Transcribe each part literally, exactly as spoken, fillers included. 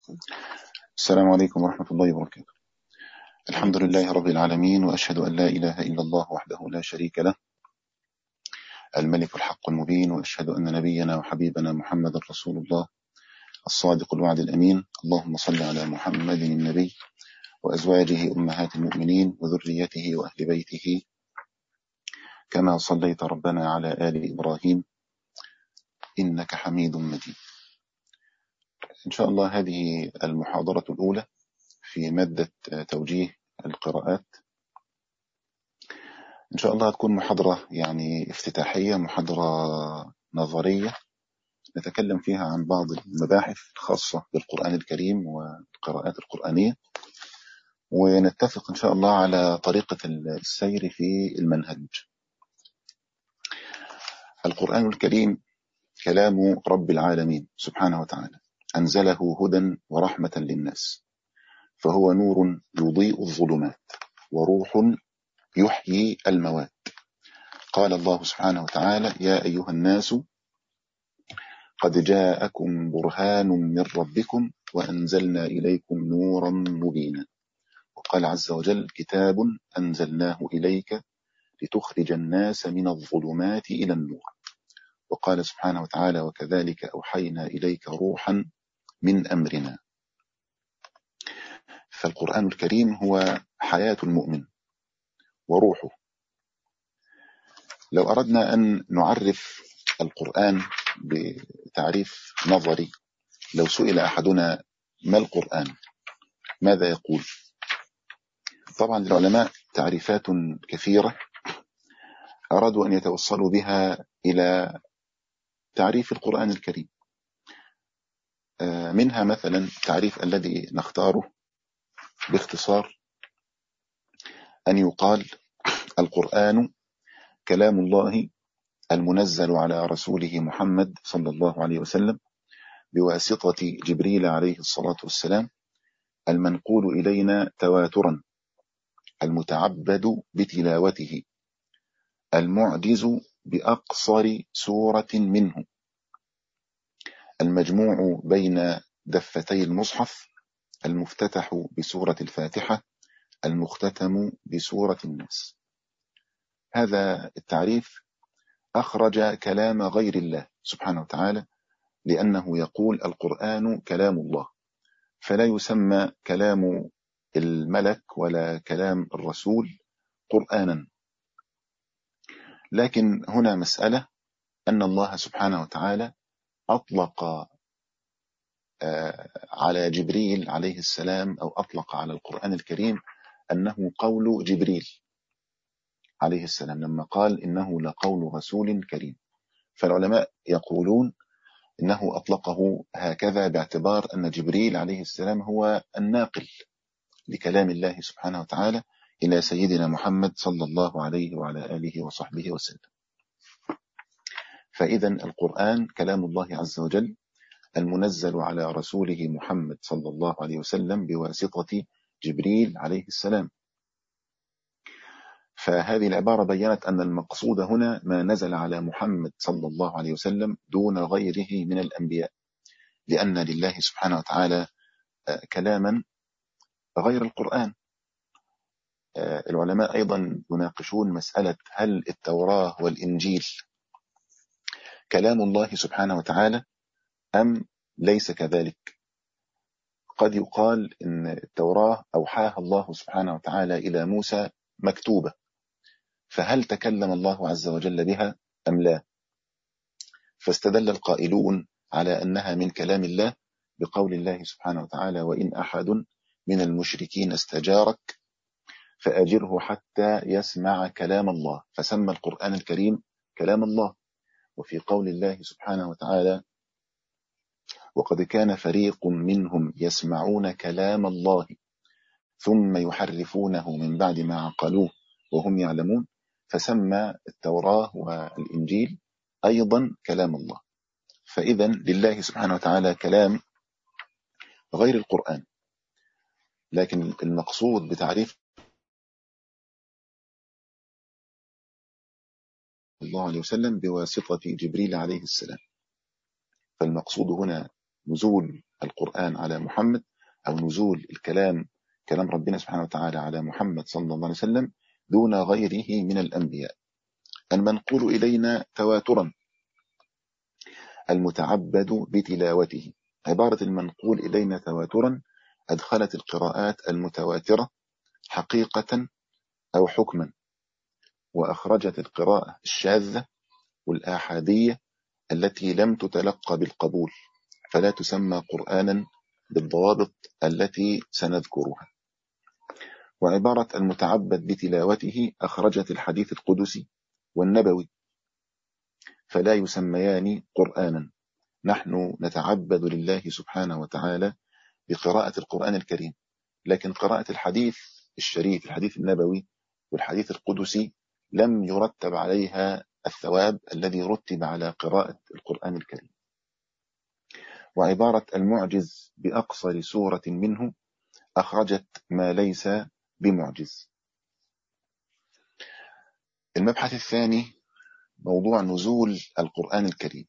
السلام عليكم ورحمة الله وبركاته. الحمد لله رب العالمين، وأشهد أن لا إله إلا الله وحده لا شريك له الملك الحق المبين، وأشهد أن نبينا وحبيبنا محمد رسول الله الصادق الوعد الأمين. اللهم صل على محمد النبي وأزواجه أمهات المؤمنين وذريته وأهل بيته كما صليت ربنا على آل إبراهيم إنك حميد مجيد. إن شاء الله هذه المحاضرة الأولى في مادة توجيه القراءات. إن شاء الله هتكون محاضرة يعني افتتاحية، محاضرة نظرية نتكلم فيها عن بعض المباحث الخاصة بالقرآن الكريم والقراءات القرآنية، ونتفق إن شاء الله على طريقة السير في المنهج. القرآن الكريم كلام رب العالمين سبحانه وتعالى، أنزله هدى ورحمة للناس، فهو نور يضيء الظلمات وروح يحيي الموات. قال الله سبحانه وتعالى: يا أيها الناس قد جاءكم برهان من ربكم وأنزلنا إليكم نورا مبينا. وقال عز وجل: كتاب أنزلناه إليك لتخرج الناس من الظلمات إلى النور. وقال سبحانه وتعالى: وكذلك أوحينا إليك روحا من أمرنا. فالقرآن الكريم هو حياة المؤمن وروحه. لو أردنا أن نعرف القرآن بتعريف نظري، لو سئل أحدنا ما القرآن ماذا يقول؟ طبعا للعلماء تعريفات كثيرة أرادوا أن يتوصلوا بها إلى تعريف القرآن الكريم. منها مثلا التعريف الذي نختاره باختصار أن يقال: القرآن كلام الله المنزل على رسوله محمد صلى الله عليه وسلم بواسطة جبريل عليه الصلاة والسلام، المنقول إلينا تواترا، المتعبد بتلاوته، المعجز بأقصر سورة منه، المجموع بين دفتي المصحف، المفتتح بسورة الفاتحة، المختتم بسورة الناس. هذا التعريف أخرج كلام غير الله سبحانه وتعالى، لأنه يقول القرآن كلام الله، فلا يسمى كلام الملك ولا كلام الرسول قرآنا. لكن هنا مسألة أن الله سبحانه وتعالى أطلق على جبريل عليه السلام، أو أطلق على القرآن الكريم أنه قول جبريل عليه السلام لما قال إنه لقول رسول كريم. فالعلماء يقولون إنه أطلقه هكذا باعتبار أن جبريل عليه السلام هو الناقل لكلام الله سبحانه وتعالى إلى سيدنا محمد صلى الله عليه وعلى آله وصحبه وسلم. فإذا القرآن كلام الله عز وجل المنزل على رسوله محمد صلى الله عليه وسلم بواسطة جبريل عليه السلام. فهذه العبارة بيّنت أن المقصود هنا ما نزل على محمد صلى الله عليه وسلم دون غيره من الأنبياء، لأن لله سبحانه وتعالى كلاما غير القرآن. العلماء أيضا يناقشون مسألة هل التوراة والإنجيل كلام الله سبحانه وتعالى أم ليس كذلك؟ قد يقال إن التوراة أوحاها الله سبحانه وتعالى إلى موسى مكتوبة، فهل تكلم الله عز وجل بها أم لا؟ فاستدل القائلون على أنها من كلام الله بقول الله سبحانه وتعالى: وإن أحد من المشركين استجارك فأجره حتى يسمع كلام الله، فسمى القرآن الكريم كلام الله. وفي قول الله سبحانه وتعالى: وقد كان فريق منهم يسمعون كلام الله ثم يحرفونه من بعد ما عقلوه وهم يعلمون، فسمى التوراة والإنجيل أيضا كلام الله. فإذا لله سبحانه وتعالى كلام غير القرآن، لكن المقصود بتعريف الله عليه وسلم بواسطة جبريل عليه السلام. فالمقصود هنا نزول القرآن على محمد أو نزول الكلام كلام ربنا سبحانه وتعالى على محمد صلى الله عليه وسلم دون غيره من الأنبياء. المنقول إلينا تواترا المتعبد بتلاوته. عبارة المنقول إلينا تواترا أدخلت القراءات المتواترة حقيقة أو حكما، وأخرجت القراءة الشاذة والآحادية التي لم تتلقى بالقبول، فلا تسمى قرآنا بالضوابط التي سنذكرها. وعبارة المتعبد بتلاوته أخرجت الحديث القدسي والنبوي، فلا يسميان قرآنا. نحن نتعبد لله سبحانه وتعالى بقراءة القرآن الكريم، لكن قراءة الحديث الشريف الحديث النبوي والحديث القدسي لم يرتب عليها الثواب الذي رتب على قراءة القرآن الكريم. وعبارة المعجز بأقصر سورة منه أخرجت ما ليس بمعجز. المبحث الثاني موضوع نزول القرآن الكريم.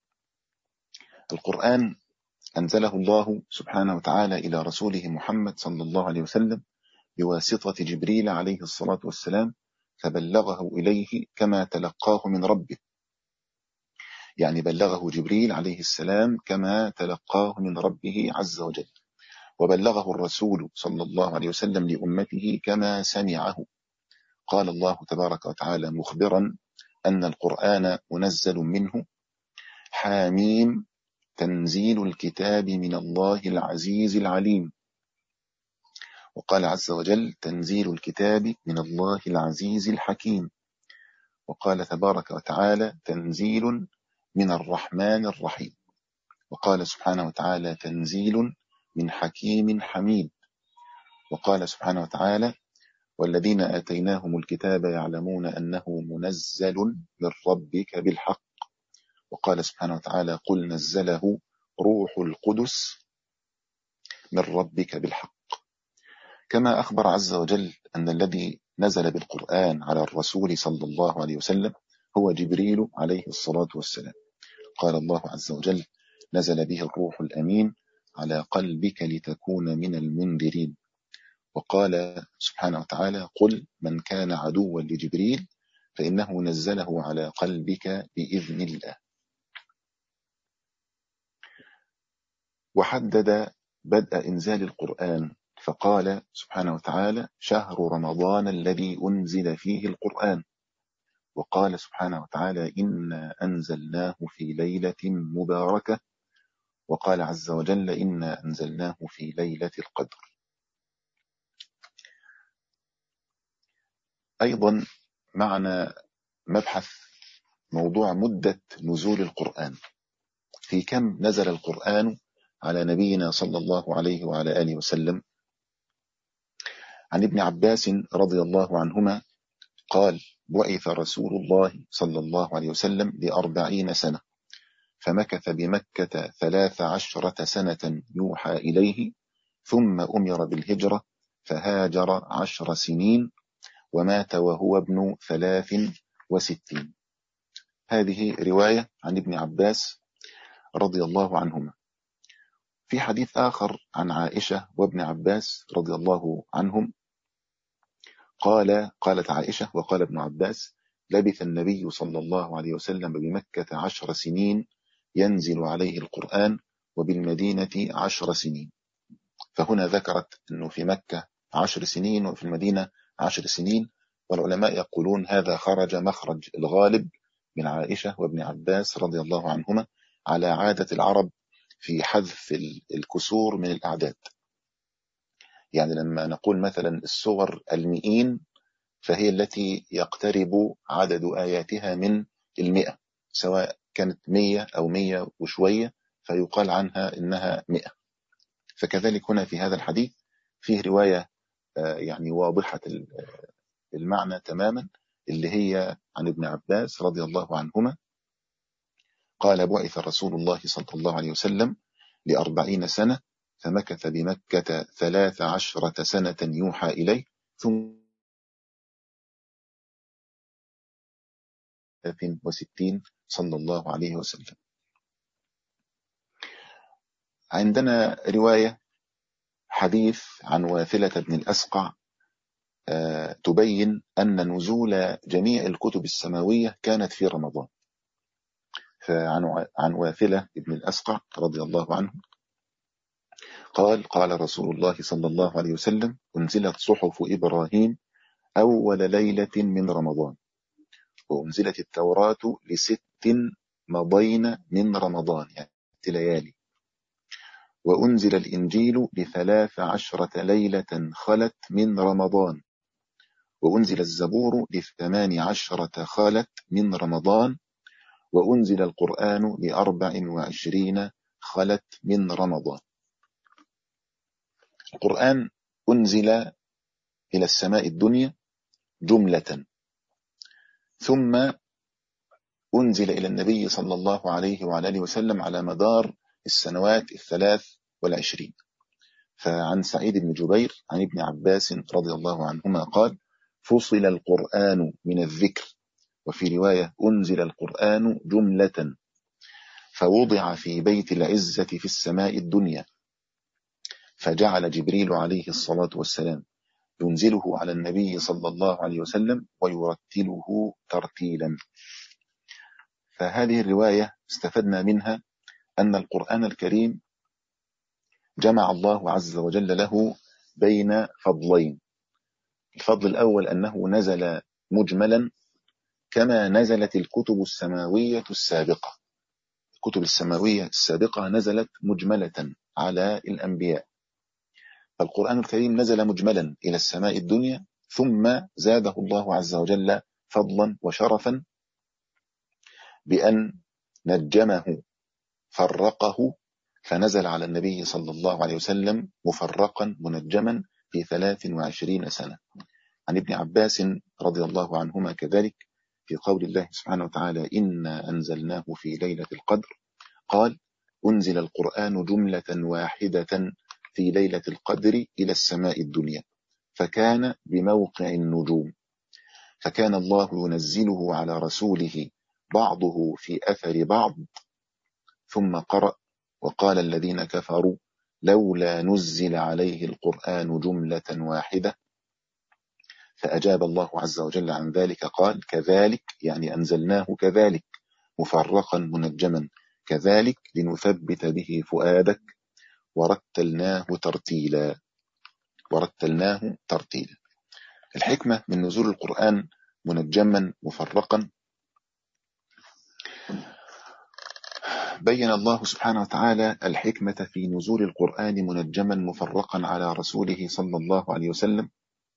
القرآن أنزله الله سبحانه وتعالى إلى رسوله محمد صلى الله عليه وسلم بواسطة جبريل عليه الصلاة والسلام، فبلغه إليه كما تلقاه من ربه، يعني بلغه جبريل عليه السلام كما تلقاه من ربه عز وجل، وبلغه الرسول صلى الله عليه وسلم لأمته كما سمعه. قال الله تبارك وتعالى مخبرا أن القرآن منزل منه حاميم تنزيل الكتاب من الله العزيز العليم. وقال عز وجل تنزيل الكتاب من الله العزيز الحكيم. وقال تبارك وتعالى تنزيل من الرحمن الرحيم. وقال سبحانه وتعالى تنزيل من حكيم حميد. وقال سبحانه وتعالى والذين آتيناهم الكتاب يعلمون أنه منزل من ربك بالحق. وقال سبحانه وتعالى قل نزله روح القدس من ربك بالحق. كما أخبر عز وجل أن الذي نزل بالقرآن على الرسول صلى الله عليه وسلم هو جبريل عليه الصلاة والسلام. قال الله عز وجل نزل به الروح الأمين على قلبك لتكون من المنذرين. وقال سبحانه وتعالى قل من كان عدوا لجبريل فإنه نزله على قلبك بإذن الله. وحدد بدء إنزال القرآن فقال سبحانه وتعالى شهر رمضان الذي أنزل فيه القرآن. وقال سبحانه وتعالى إنا أنزلناه في ليلة مباركة. وقال عز وجل إنا أنزلناه في ليلة القدر. أيضا معنا مبحث موضوع مدة نزول القرآن، في كم نزل القرآن على نبينا صلى الله عليه وعلى آله وسلم. عن ابن عباس رضي الله عنهما قال بعث رسول الله صلى الله عليه وسلم لأربعين سنة، فمكث بمكة ثلاث عشرة سنة يوحى إليه، ثم أمر بالهجرة فهاجر عشر سنين، ومات وهو ابن ثلاث وستين. هذه رواية عن ابن عباس رضي الله عنهما. في حديث آخر عن عائشة وابن عباس رضي الله عنهم قال قالت عائشة وقال ابن عباس لبث النبي صلى الله عليه وسلم بمكة عشر سنين ينزل عليه القرآن، وبالمدينة عشر سنين. فهنا ذكرت أنه في مكة عشر سنين وفي المدينة عشر سنين، والعلماء يقولون هذا خرج مخرج الغالب من عائشة وابن عباس رضي الله عنهما على عادة العرب في حذف الكسور من الأعداد. يعني لما نقول مثلا السور المئين فهي التي يقترب عدد آياتها من المئة، سواء كانت مية أو مية وشوية فيقال عنها إنها مئة. فكذلك هنا في هذا الحديث فيه رواية يعني واضحة المعنى تماما، اللي هي عن ابن عباس رضي الله عنهما قال بعث رسول الله صلى الله عليه وسلم لأربعين سنة، فمكث بمكة ثلاث عشرة سنة يوحى إليه، ثم ثلاث وستين صلى الله عليه وسلم. عندنا رواية حديث عن واثلة بن الأسقع تبين أن نزول جميع الكتب السماوية كانت في رمضان. فعن عن واثلة بن الأسقع رضي الله عنه قال قال رسول الله صلى الله عليه وسلم: أنزلت صحف إبراهيم أول ليلة من رمضان، وأنزلت التوراة لست مضين من رمضان، يعني ليالي، وأنزل الإنجيل لثلاث عشرة ليلة خلت من رمضان، وأنزل الزبور لثمان عشرة خلت من رمضان، وأنزل القرآن لأربع وعشرين خلت من رمضان. القرآن أنزل إلى السماء الدنيا جملة، ثم أنزل إلى النبي صلى الله عليه وعلى آله وسلم على مدار السنوات الثلاث والعشرين. فعن سعيد بن جبير عن ابن عباس رضي الله عنهما قال: فصل القرآن من الذكر، وفي رواية أنزل القرآن جملة، فوضع في بيت العزة في السماء الدنيا، فجعل جبريل عليه الصلاة والسلام ينزله على النبي صلى الله عليه وسلم ويرتله ترتيلا. فهذه الرواية استفدنا منها أن القرآن الكريم جمع الله عز وجل له بين فضلين. الفضل الأول أنه نزل مجملا كما نزلت الكتب السماوية السابقة. الكتب السماوية السابقة نزلت مجملة على الأنبياء، فالقرآن الكريم نزل مجملا إلى السماء الدنيا، ثم زاده الله عز وجل فضلا وشرفا بأن نجمه فرقه، فنزل على النبي صلى الله عليه وسلم مفرقا منجما في ثلاث وعشرين سنة. عن ابن عباس رضي الله عنهما كذلك في قول الله سبحانه وتعالى: إنا أنزلناه في ليلة القدر، قال: أنزل القرآن جملة واحدة في ليلة القدر إلى السماء الدنيا، فكان بموقع النجوم، فكان الله ينزله على رسوله بعضه في أثر بعض. ثم قرأ: وقال الذين كفروا لولا نزل عليه القرآن جملة واحدة، فأجاب الله عز وجل عن ذلك قال: كذلك، يعني أنزلناه كذلك مفرقا منجما، كذلك لنثبت به فؤادك ورتلناه ترتيلا. ورتلناه ترتيلا. الحكمة من نزول القرآن منجما مفرقا، بين الله سبحانه وتعالى الحكمة في نزول القرآن منجما مفرقا على رسوله صلى الله عليه وسلم،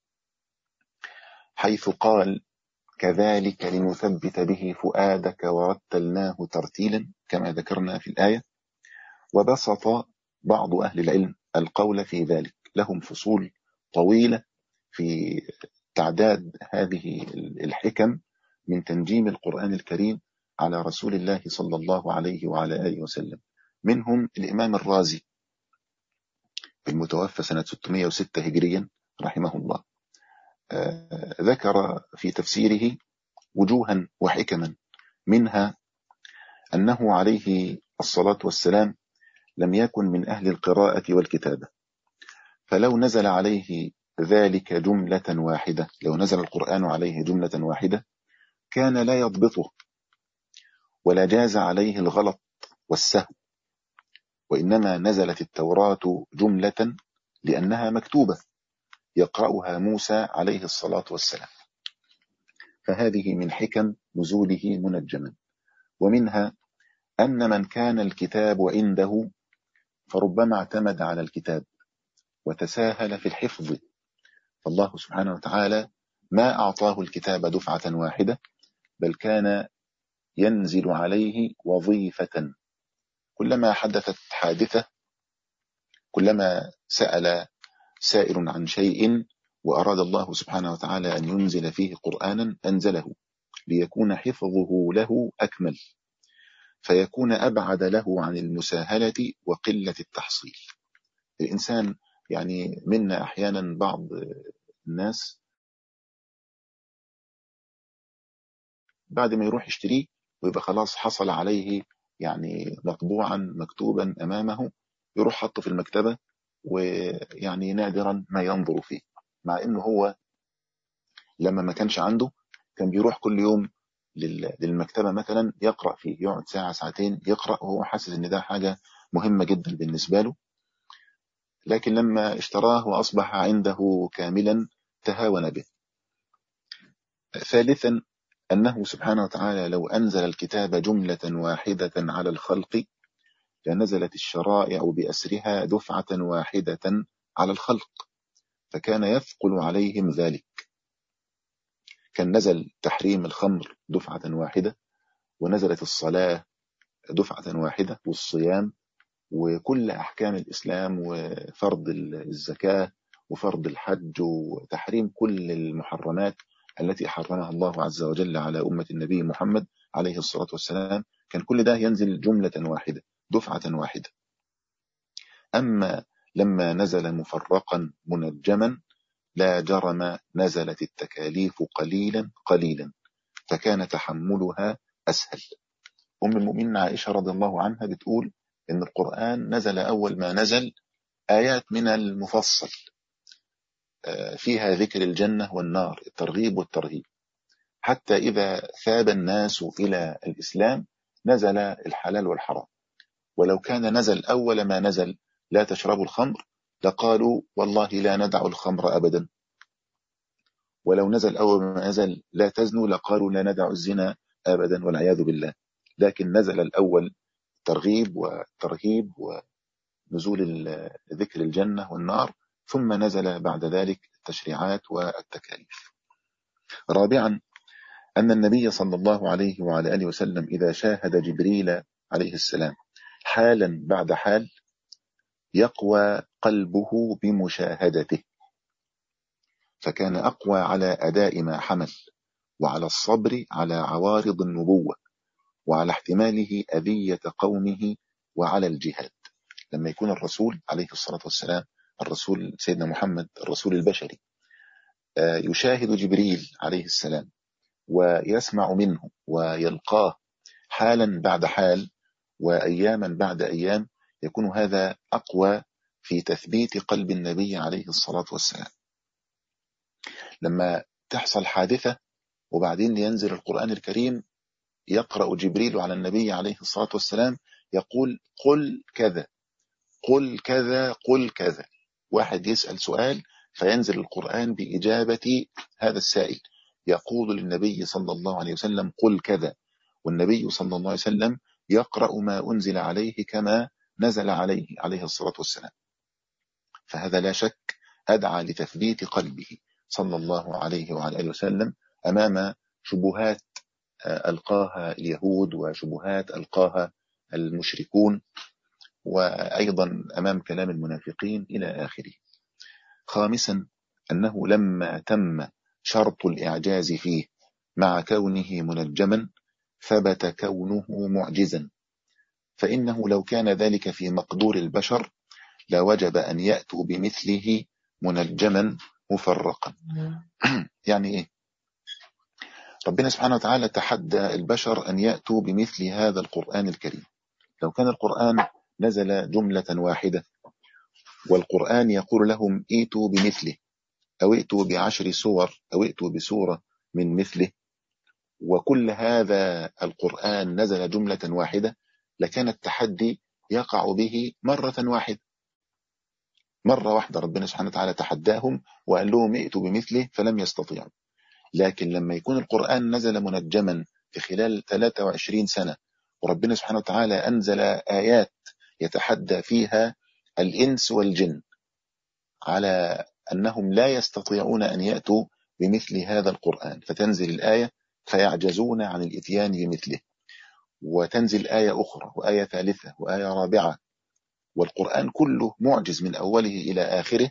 حيث قال: كذلك لنثبت به فؤادك ورتلناه ترتيلا، كما ذكرنا في الآية. وبسط بعض أهل العلم القول في ذلك، لهم فصول طويلة في تعداد هذه الحكم من تنجيم القرآن الكريم على رسول الله صلى الله عليه وعلى آله وسلم. منهم الإمام الرازي المتوفى سنة ستمائة وستة هجريا رحمه الله، آه ذكر في تفسيره وجوها وحكما، منها أنه عليه الصلاة والسلام لم يكن من أهل القراءة والكتابة، فلو نزل عليه ذلك جملة واحدة، لو نزل القرآن عليه جملة واحدة كان لا يضبطه ولا جاز عليه الغلط والسهو، وإنما نزلت التوراة جملة لأنها مكتوبة يقرأها موسى عليه الصلاة والسلام، فهذه من حكم نزوله منجما. ومنها أن من كان الكتاب عنده فربما اعتمد على الكتاب وتساهل في الحفظ، فالله سبحانه وتعالى ما أعطاه الكتاب دفعة واحدة، بل كان ينزل عليه وظيفة. كلما حدثت حادثة، كلما سأل سائر عن شيء وأراد الله سبحانه وتعالى أن ينزل فيه قرآنا، أنزله ليكون حفظه له أكمل، فيكون أبعد له عن المساهلة وقلة التحصيل. الإنسان يعني منا أحيانا بعض الناس بعد ما يروح يشتريه ويبقى خلاص حصل عليه يعني مطبوعا مكتوبا أمامه، يروح حطه في المكتبة، ويعني نادرا ما ينظر فيه، مع انه هو لما ما كانش عنده كان بيروح كل يوم للمكتبة مثلا يقرأ فيه، يقعد ساعة ساعتين يقرأ وهو حاسس ان ده حاجة مهمة جدا بالنسبة له. لكن لما اشتراه وأصبح عنده كاملا تهاون به. ثالثا أنه سبحانه وتعالى لو أنزل الكتاب جملة واحدة على الخلق لنزلت الشرائع بأسرها دفعة واحدة على الخلق، فكان يثقل عليهم ذلك. كان نزل تحريم الخمر دفعة واحدة، ونزلت الصلاة دفعة واحدة، والصيام، وكل أحكام الإسلام، وفرض الزكاة، وفرض الحج، وتحريم كل المحرمات التي حرمها الله عز وجل على أمة النبي محمد عليه الصلاة والسلام. كان كل ده ينزل جملة واحدة دفعة واحدة. أما لما نزل مفرقا منجما لا جرم نزلت التكاليف قليلا قليلا، فكان تحملها أسهل. أم المؤمنين عائشة رضي الله عنها بتقول إن القرآن نزل أول ما نزل آيات من المفصل فيها ذكر الجنة والنار، الترغيب والترهيب، حتى إذا ثاب الناس إلى الإسلام نزل الحلال والحرام. ولو كان نزل أول ما نزل لا تشربوا الخمر لقالوا والله لا ندع الخمر أبدا. ولو نزل أول ما نزل لا تزنوا لقالوا لا ندع الزنا أبدا والعياذ بالله. لكن نزل الأول ترغيب وترهيب ونزول ذكر الجنة والنار، ثم نزل بعد ذلك التشريعات والتكاليف. رابعا أن النبي صلى الله عليه وعلى آله وسلم إذا شاهد جبريل عليه السلام حالا بعد حال يقوى قلبه بمشاهدته، فكان أقوى على أداء ما حمل، وعلى الصبر على عوارض النبوة، وعلى احتماله أذية قومه، وعلى الجهاد. لما يكون الرسول عليه الصلاة والسلام، الرسول سيدنا محمد الرسول البشري، يشاهد جبريل عليه السلام ويسمع منه ويلقاه حالا بعد حال وأياما بعد أيام، يكون هذا أقوى في تثبيت قلب النبي عليه الصلاة والسلام. لما تحصل حادثة وبعدين ينزل القرآن الكريم يقرأ جبريل على النبي عليه الصلاة والسلام يقول قل كذا قل كذا قل كذا، واحد يسأل سؤال فينزل القرآن بإجابة هذا السائل، يقول للنبي صلى الله عليه وسلم قل كذا، والنبي صلى الله عليه وسلم يقرأ ما أنزل عليه كما نزل عليه عليه الصلاة والسلام. فهذا لا شك أدعى لتثبيت قلبه صلى الله عليه وعلى آله وسلم أمام شبهات ألقاها اليهود وشبهات ألقاها المشركون، وأيضا أمام كلام المنافقين إلى آخره. خامسا أنه لما تم شرط الإعجاز فيه مع كونه منجما ثبت كونه معجزا، فإنه لو كان ذلك في مقدور البشر لوجب أن يأتوا بمثله منجما مفرقا. يعني إيه؟ ربنا سبحانه وتعالى تحدى البشر أن يأتوا بمثل هذا القرآن الكريم. لو كان القرآن نزل جملة واحدة والقرآن يقول لهم ائتوا بمثله، أو ائتوا بعشر سور، أو ائتوا بسورة من مثله، وكل هذا القرآن نزل جملة واحدة، لكان التحدي يقع به مرة واحدة. مرة واحدة ربنا سبحانه وتعالى تحداهم وقال لهم ائتوا بمثله فلم يستطيعوا. لكن لما يكون القرآن نزل منجما في خلال ثلاثة وعشرين سنة، وربنا سبحانه وتعالى أنزل آيات يتحدى فيها الإنس والجن على أنهم لا يستطيعون أن يأتوا بمثل هذا القرآن، فتنزل الآية فيعجزون عن الإتيان بمثله، وتنزل آية أخرى وآية ثالثة وآية رابعة، والقرآن كله معجز من أوله إلى آخره،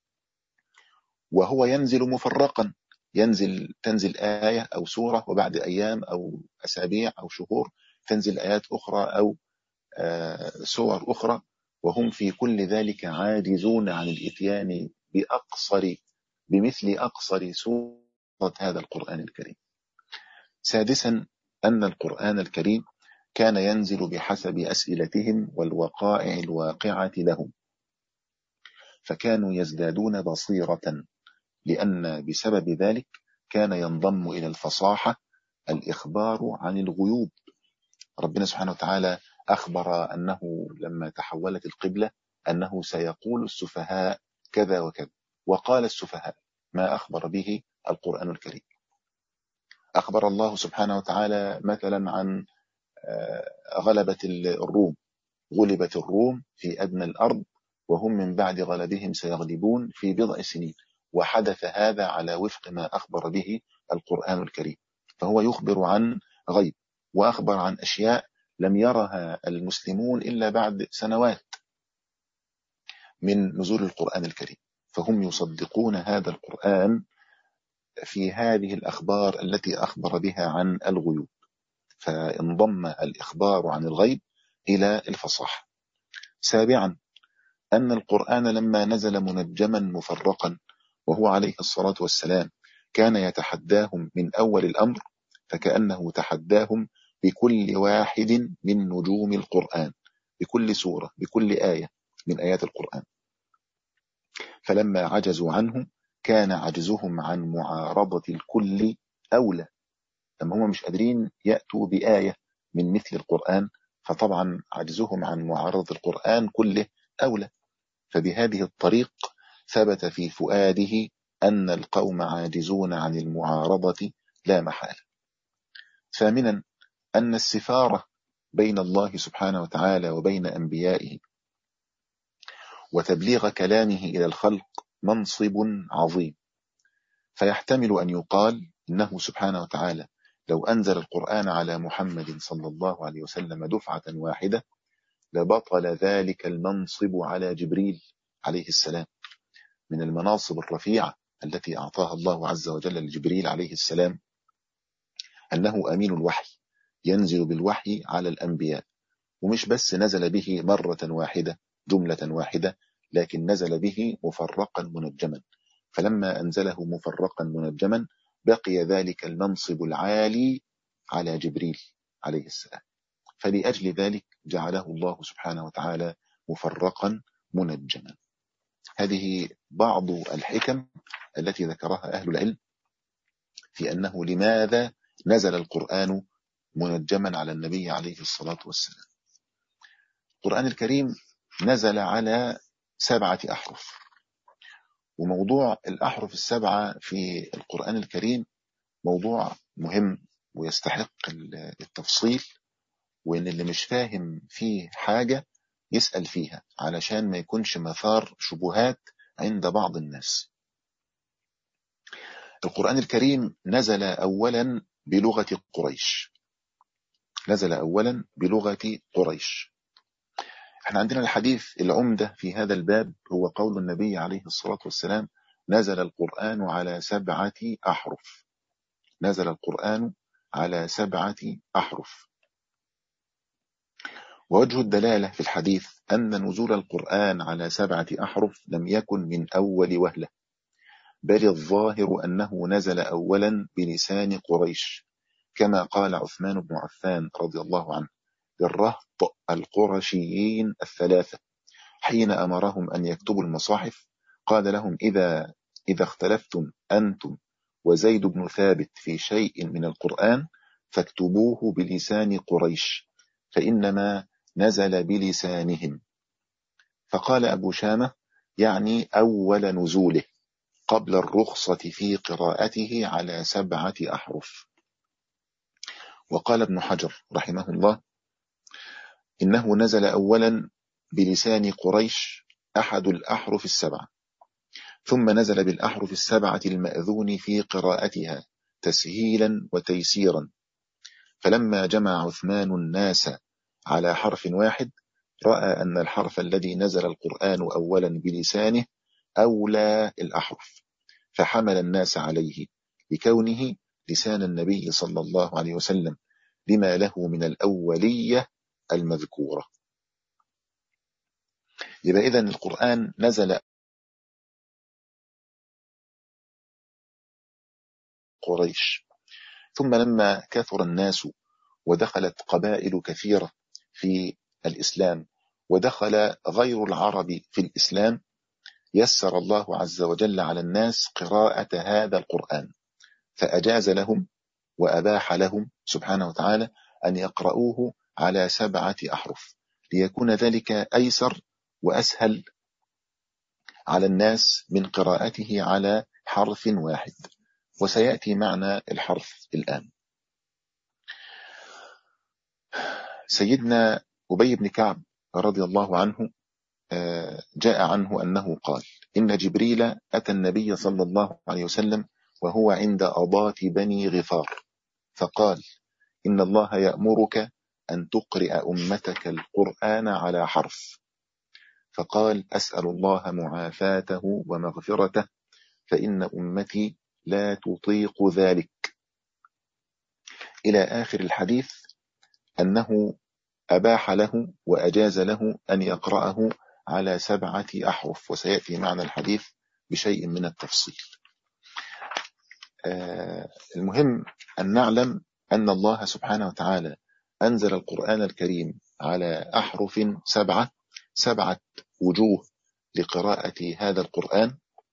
وهو ينزل مفرقا، ينزل تنزل آية أو سورة وبعد أيام أو أسابيع أو شهور تنزل آيات أخرى أو آه سور أخرى، وهم في كل ذلك عاجزون عن الإتيان بأقصر بمثل أقصر سورة هذا القرآن الكريم. سادسا أن القرآن الكريم كان ينزل بحسب أسئلتهم والوقائع الواقعة لهم، فكانوا يزدادون بصيرة، لأن بسبب ذلك كان ينضم إلى الفصاحة الإخبار عن الغيوب. ربنا سبحانه وتعالى أخبر أنه لما تحولت القبلة أنه سيقول السفهاء كذا وكذا، وقال السفهاء ما أخبر به القرآن الكريم. أخبر الله سبحانه وتعالى مثلا عن غلبة الروم، غلبت الروم في أدنى الأرض وهم من بعد غلبهم سيغلبون في بضع سنين، وحدث هذا على وفق ما أخبر به القرآن الكريم. فهو يخبر عن غيب، وأخبر عن أشياء لم يرها المسلمون إلا بعد سنوات من نزول القرآن الكريم، فهم يصدقون هذا القرآن في هذه الأخبار التي أخبر بها عن الغيوب، فانضم الإخبار عن الغيب إلى الفصاحة. سابعا، أن القرآن لما نزل منجما مفرقا وهو عليه الصلاة والسلام كان يتحداهم من أول الأمر، فكأنه تحداهم بكل واحد من نجوم القرآن، بكل سورة، بكل آية من آيات القرآن. فلما عجزوا عنه كان عجزهم عن معارضة الكل أولى. لما هم مش قادرين يأتوا بآية من مثل القرآن، فطبعا عجزهم عن معارضة القرآن كله أولى. فبهذه الطريق ثبت في فؤاده أن القوم عاجزون عن المعارضة لا محالة. ثامنا، أن السفارة بين الله سبحانه وتعالى وبين أنبيائه وتبليغ كلامه إلى الخلق منصب عظيم، فيحتمل أن يقال إنه سبحانه وتعالى لو أنزل القرآن على محمد صلى الله عليه وسلم دفعة واحدة لبطل ذلك المنصب على جبريل عليه السلام، من المناصب الرفيعة التي أعطاها الله عز وجل لجبريل عليه السلام أنه أمين الوحي، ينزل بالوحي على الأنبياء، ومش بس نزل به مرة واحدة جملة واحدة، لكن نزل به مفرقا منجما. فلما أنزله مفرقا منجما بقي ذلك المنصب العالي على جبريل عليه السلام، فلأجل ذلك جعله الله سبحانه وتعالى مفرقا منجما. هذه بعض الحكم التي ذكرها أهل العلم في أنه لماذا نزل القرآن منجما على النبي عليه الصلاة والسلام. القرآن الكريم نزل على سبعة أحرف، وموضوع الأحرف السبعة في القرآن الكريم موضوع مهم ويستحق التفصيل، وإن اللي مش فاهم فيه حاجة يسأل فيها علشان ما يكونش مثار شبهات عند بعض الناس. القرآن الكريم نزل أولا بلغة قريش، نزل أولا بلغة قريش. احنا عندنا الحديث العمدة في هذا الباب هو قول النبي عليه الصلاة والسلام نزل القرآن على سبعة أحرف، نزل القرآن على سبعة أحرف. ووجه الدلالة في الحديث أن نزول القرآن على سبعة أحرف لم يكن من أول وهلة، بل الظاهر أنه نزل أولا بلسان قريش، كما قال عثمان بن عفان رضي الله عنه للرهط القرشيين الثلاثة حين أمرهم أن يكتبوا المصاحف، قال لهم إذا, إذا اختلفتم أنتم وزيد بن ثابت في شيء من القرآن فاكتبوه بلسان قريش، فإنما نزل بلسانهم. فقال أبو شامة يعني أول نزوله قبل الرخصة في قراءته على سبعة أحرف. وقال ابن حجر رحمه الله إنه نزل أولا بلسان قريش أحد الأحرف السبعة، ثم نزل بالأحرف السبعة المأذون في قراءتها تسهيلا وتيسيرا، فلما جمع عثمان الناس على حرف واحد رأى أن الحرف الذي نزل القرآن أولا بلسانه أولى الأحرف، فحمل الناس عليه لكونه لسان النبي صلى الله عليه وسلم لما له من الأولية المذكورة. يبقى إذن القرآن نزل قريش، ثم لما كثر الناس ودخلت قبائل كثيرة في الإسلام، ودخل غير العرب في الإسلام، يسر الله عز وجل على الناس قراءة هذا القرآن، فأجاز لهم وأباح لهم سبحانه وتعالى أن يقرؤوه على سبعة أحرف، ليكون ذلك أيسر وأسهل على الناس من قراءته على حرف واحد. وسيأتي معنى الحرف الآن. سيدنا أبي بن كعب رضي الله عنه جاء عنه أنه قال: إن جبريل أتى النبي صلى الله عليه وسلم وهو عند أضات بني غفار، فقال: إن الله يأمرك أن تقرئ أمتك القرآن على حرف. فقال: أسأل الله معافاته ومغفرته، فإن أمتي لا تطيق ذلك، إلى آخر الحديث، أنه أباح له وأجاز له أن يقرأه على سبعة أحرف، وسيأتي معنى الحديث بشيء من التفصيل. آه المهم أن نعلم أن الله سبحانه وتعالى أنزل القرآن الكريم على أحرف سبعة، سبعة وجوه لقراءة هذا القرآن،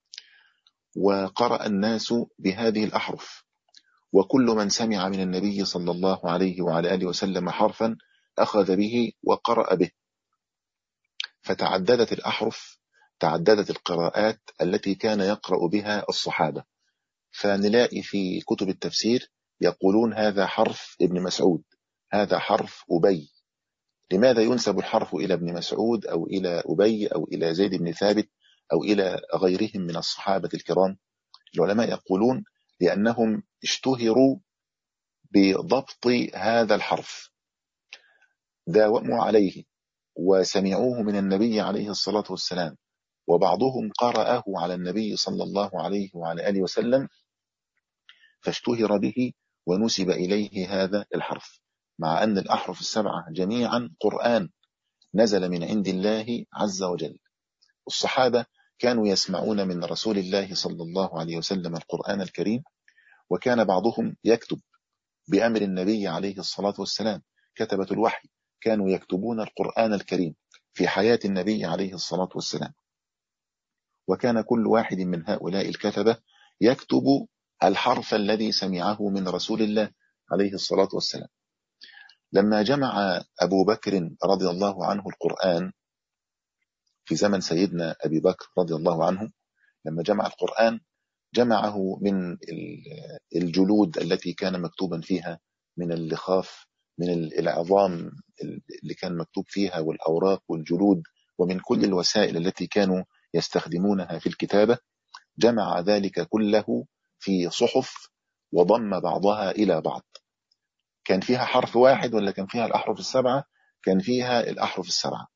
وقرأ الناس بهذه الأحرف، وكل من سمع من النبي صلى الله عليه وعلى آله وسلم حرفا أخذ به وقرأ به، فتعددت الأحرف، تعددت القراءات التي كان يقرأ بها الصحابة. فنلاقي في كتب التفسير يقولون هذا حرف ابن مسعود، هذا حرف أبي. لماذا ينسب الحرف إلى ابن مسعود أو إلى أبي أو إلى زيد بن ثابت أو إلى غيرهم من الصحابة الكرام؟ العلماء يقولون لأنهم اشتهروا بضبط هذا الحرف، داوموا عليه وسمعوه من النبي عليه الصلاة والسلام، وبعضهم قرأه على النبي صلى الله عليه وعلى آله وسلم، فاشتهر به ونسب إليه هذا الحرف، مع أن الأحرف السبعة جميعا قرآن نزل من عند الله عز وجل. الصحابة كانوا يسمعون من رسول الله صلى الله عليه وسلم القرآن الكريم، وكان بعضهم يكتب بأمر النبي عليه الصلاة والسلام، كتبة الوحي كانوا يكتبون القرآن الكريم في حياة النبي عليه الصلاة والسلام، وكان كل واحد من هؤلاء الكتبة يكتب الحرف الذي سمعه من رسول الله عليه الصلاة والسلام. لما جمع أبو بكر رضي الله عنه القرآن في زمن سيدنا أبي بكر رضي الله عنه، لما جمع القرآن جمعه من الجلود التي كان مكتوبا فيها، من اللخاف، من العظام اللي كان مكتوب فيها، والأوراق والجلود، ومن كل الوسائل التي كانوا يستخدمونها في الكتابة. جمع ذلك كله في صحف وضم بعضها إلى بعض. كان فيها حرف واحد ولا كان فيها الأحرف السبعة؟ كان فيها الأحرف السبعة.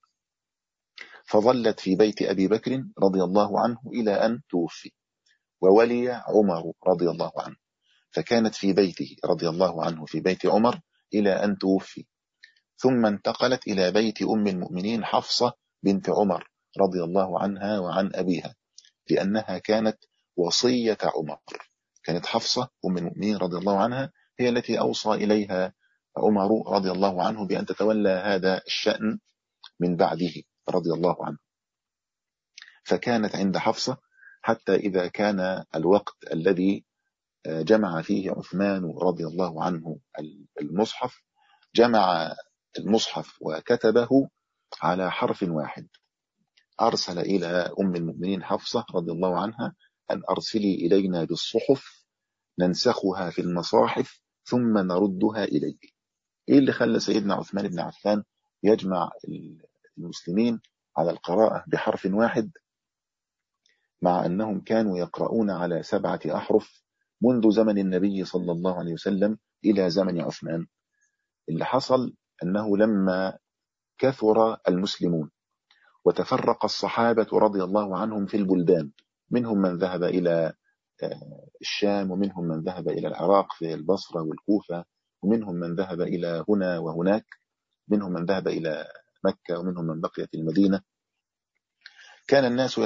فظلت في بيت أبي بكر رضي الله عنه إلى أن توفي، وولي عمر رضي الله عنه، فكانت في بيته رضي الله عنه في بيت عمر إلى أن توفي، ثم انتقلت إلى بيت أم المؤمنين حفصة بنت عمر رضي الله عنها وعن أبيها، لأنها كانت وصية عمر. كانت حفصة أم المؤمنين رضي الله عنها هي التي أوصى إليها عمر رضي الله عنه بأن تتولى هذا الشأن من بعده رضي الله عنه، فكانت عند حفصة حتى إذا كان الوقت الذي جمع فيه عثمان رضي الله عنه المصحف، جمع المصحف وكتبه على حرف واحد. أرسل إلى أم المؤمنين حفصة رضي الله عنها أن أرسلي إلينا بالصحف ننسخها في المصاحف ثم نردها إليك. إيه اللي خلى سيدنا عثمان بن عفان يجمع المسلمين على القراءة بحرف واحد، مع أنهم كانوا يقرؤون على سبعة أحرف منذ زمن النبي صلى الله عليه وسلم إلى زمن عثمان؟ اللي حصل أنه لما كثر المسلمون وتفرق الصحابة رضي الله عنهم في البلدان، منهم من ذهب إلى الشام، ومنهم من ذهب إلى العراق في البصرة والكوفة، ومنهم من ذهب إلى هنا وهناك، منهم من ذهب إلى مكة، ومنهم من بقي في المدينة. كان الناس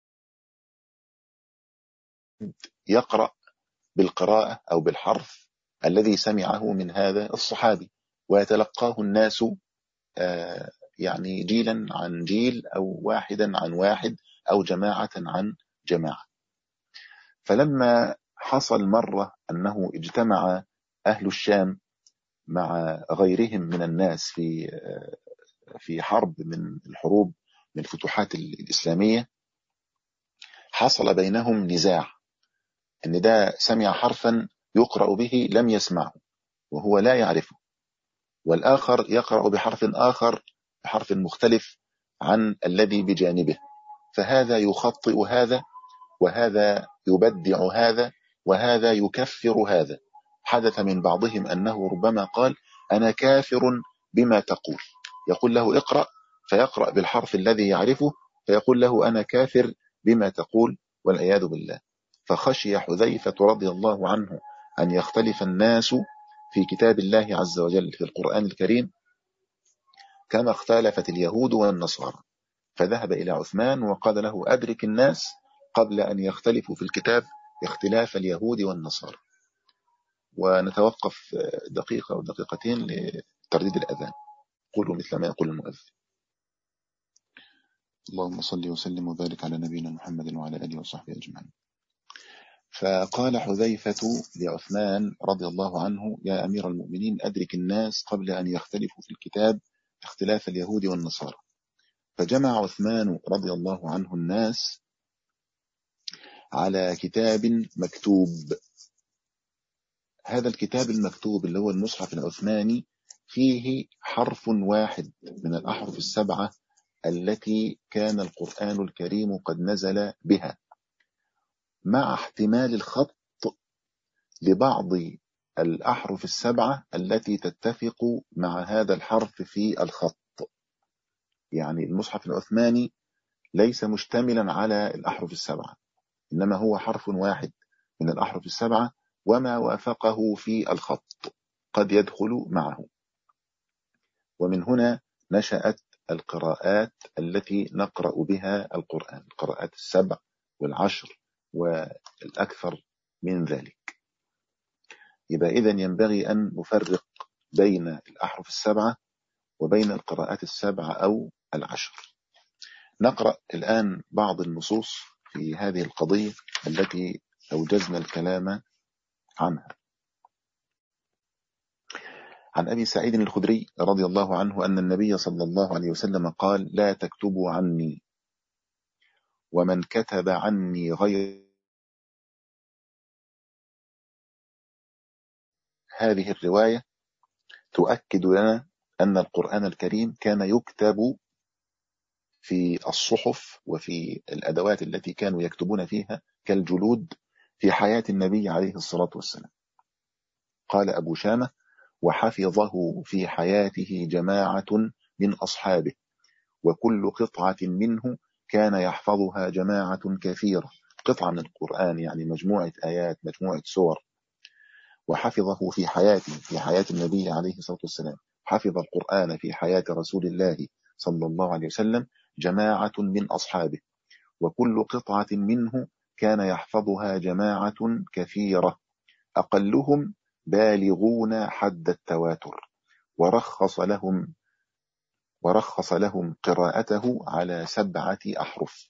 يقرأ بالقراءة أو بالحرف الذي سمعه من هذا الصحابي، ويتلقاه الناس يعني جيلا عن جيل، أو واحدا عن واحد، أو جماعة عن جماعة. فلما حصل مرة أنه اجتمع أهل الشام مع غيرهم من الناس في في حرب من الحروب من الفتوحات الإسلامية، حصل بينهم نزاع، أن ده سمع حرفا يقرأ به لم يسمعه وهو لا يعرفه، والآخر يقرأ بحرف آخر بحرف مختلف عن الذي بجانبه، فهذا يخطئ هذا، وهذا يبدع هذا، وهذا يكفر هذا. حدث من بعضهم أنه ربما قال أنا كافر بما تقول، يقول له اقرأ، فيقرأ بالحرف الذي يعرفه فيقول له أنا كافر بما تقول، والعياذ بالله. فخشي حذيفة رضي الله عنه أن يختلف الناس في كتاب الله عز وجل في القرآن الكريم كما اختلفت اليهود والنصارى، فذهب إلى عثمان وقال له أدرك الناس قبل أن يختلفوا في الكتاب اختلاف اليهود والنصارى. ونتوقف دقيقة أو دقيقتين لترديد الأذان. قولوا مثل ما يقول المؤذن. اللهم صل وسلم وبارك على نبينا محمد وعلى آله وصحبه أجمعين. فقال حذيفة لعثمان رضي الله عنه يا أمير المؤمنين أدرك الناس قبل أن يختلفوا في الكتاب اختلاف اليهود والنصارى. فجمع عثمان رضي الله عنه الناس على كتاب مكتوب. هذا الكتاب المكتوب اللي هو المصحف العثماني فيه حرف واحد من الأحرف السبعة التي كان القرآن الكريم قد نزل بها، مع احتمال الخط لبعض الأحرف السبعة التي تتفق مع هذا الحرف في الخط. يعني المصحف العثماني ليس مشتملا على الأحرف السبعة، إنما هو حرف واحد من الأحرف السبعة، وما وافقه في الخط قد يدخل معه. ومن هنا نشأت القراءات التي نقرأ بها القرآن، القراءات السبع والعشر والأكثر من ذلك. يبقى إذن ينبغي أن نفرق بين الأحرف السبعة وبين القراءات السبعة أو العشر. نقرأ الآن بعض النصوص في هذه القضية التي أوجزنا الكلام عنها. عن أبي سعيد الخدري رضي الله عنه أن النبي صلى الله عليه وسلم قال لا تكتبوا عني، ومن كتب عني غير. هذه الرواية تؤكد لنا أن القرآن الكريم كان يكتب في الصحف وفي الأدوات التي كانوا يكتبون فيها كالجلود في حياة النبي عليه الصلاة والسلام. قال أبو شامة وحفظه في حياته جماعة من أصحابه، وكل قطعة منه كان يحفظها جماعة كثيرة. قطعة من القرآن يعني مجموعة آيات، مجموعة سور. وحفظه في حياته، في حياة النبي عليه الصلاة والسلام، حفظ القرآن في حياة رسول الله صلى الله عليه وسلم جماعة من أصحابه، وكل قطعة منه كان يحفظها جماعة كثيرة، أقلهم بالغون حد التواتر، ورخص لهم ورخص لهم قراءته على سبعة أحرف.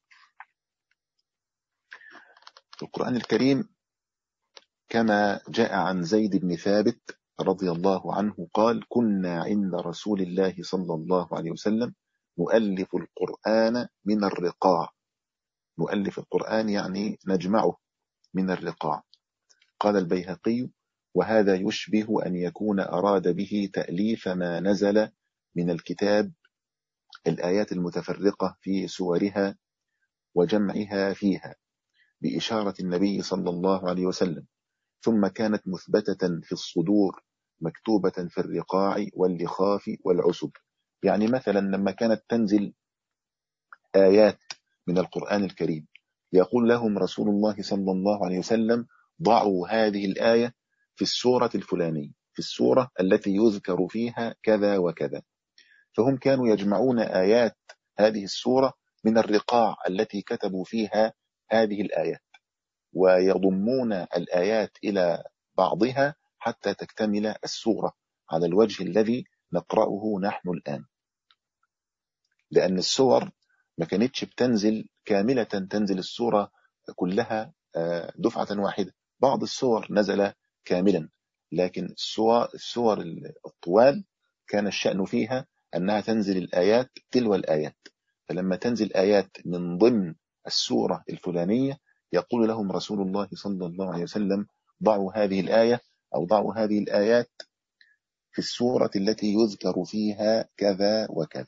القرآن الكريم كما جاء عن زيد بن ثابت رضي الله عنه قال كنا عند رسول الله صلى الله عليه وسلم نؤلف القرآن من الرقاع. نؤلف القرآن يعني نجمعه من الرقاع. قال البيهقي وهذا يشبه أن يكون أراد به تأليف ما نزل من الكتاب، الآيات المتفرقة في سورها وجمعها فيها بإشارة النبي صلى الله عليه وسلم، ثم كانت مثبتة في الصدور مكتوبة في الرقاع واللخاف والعسب. يعني مثلا لما كانت تنزل آيات من القرآن الكريم يقول لهم رسول الله صلى الله عليه وسلم ضعوا هذه الآية في السورة الفلانية، في السورة التي يذكر فيها كذا وكذا. فهم كانوا يجمعون آيات هذه السورة من الرقاع التي كتبوا فيها هذه الآيات، ويضمون الآيات إلى بعضها حتى تكتمل السورة على الوجه الذي نقرأه نحن الآن، لأن السور ما كانتش بتنزل كاملة، تنزل السورة كلها دفعة واحدة، بعض السور نزل كاملا، لكن السور, السور الطوال كان الشأن فيها أنها تنزل الآيات تلو الآيات، فلما تنزل آيات من ضمن السورة الفلانية يقول لهم رسول الله صلى الله عليه وسلم ضعوا هذه الآية أو ضعوا هذه الآيات في السورة التي يذكر فيها كذا وكذا.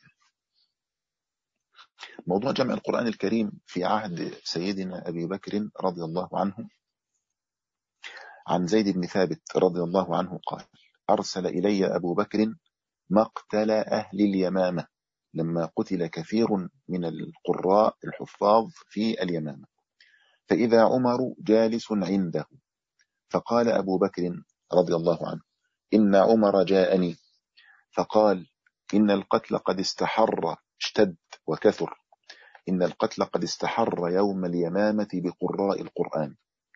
موضوع جمع القرآن الكريم في عهد سيدنا أبي بكر رضي الله عنه، عن زيد بن ثابت رضي الله عنه قال: أرسل إلي أبو بكر مقتل أهل اليمامة لما قتل كثير من القراء الحفاظ في اليمامة، فإذا عمر جالس عنده، فقال أبو بكر رضي الله عنه: إن عمر جاءني فقال: إن القتل قد استحر اشتد وكثر، إن القتل قد استحر يوم اليمامة بقراء القرآن،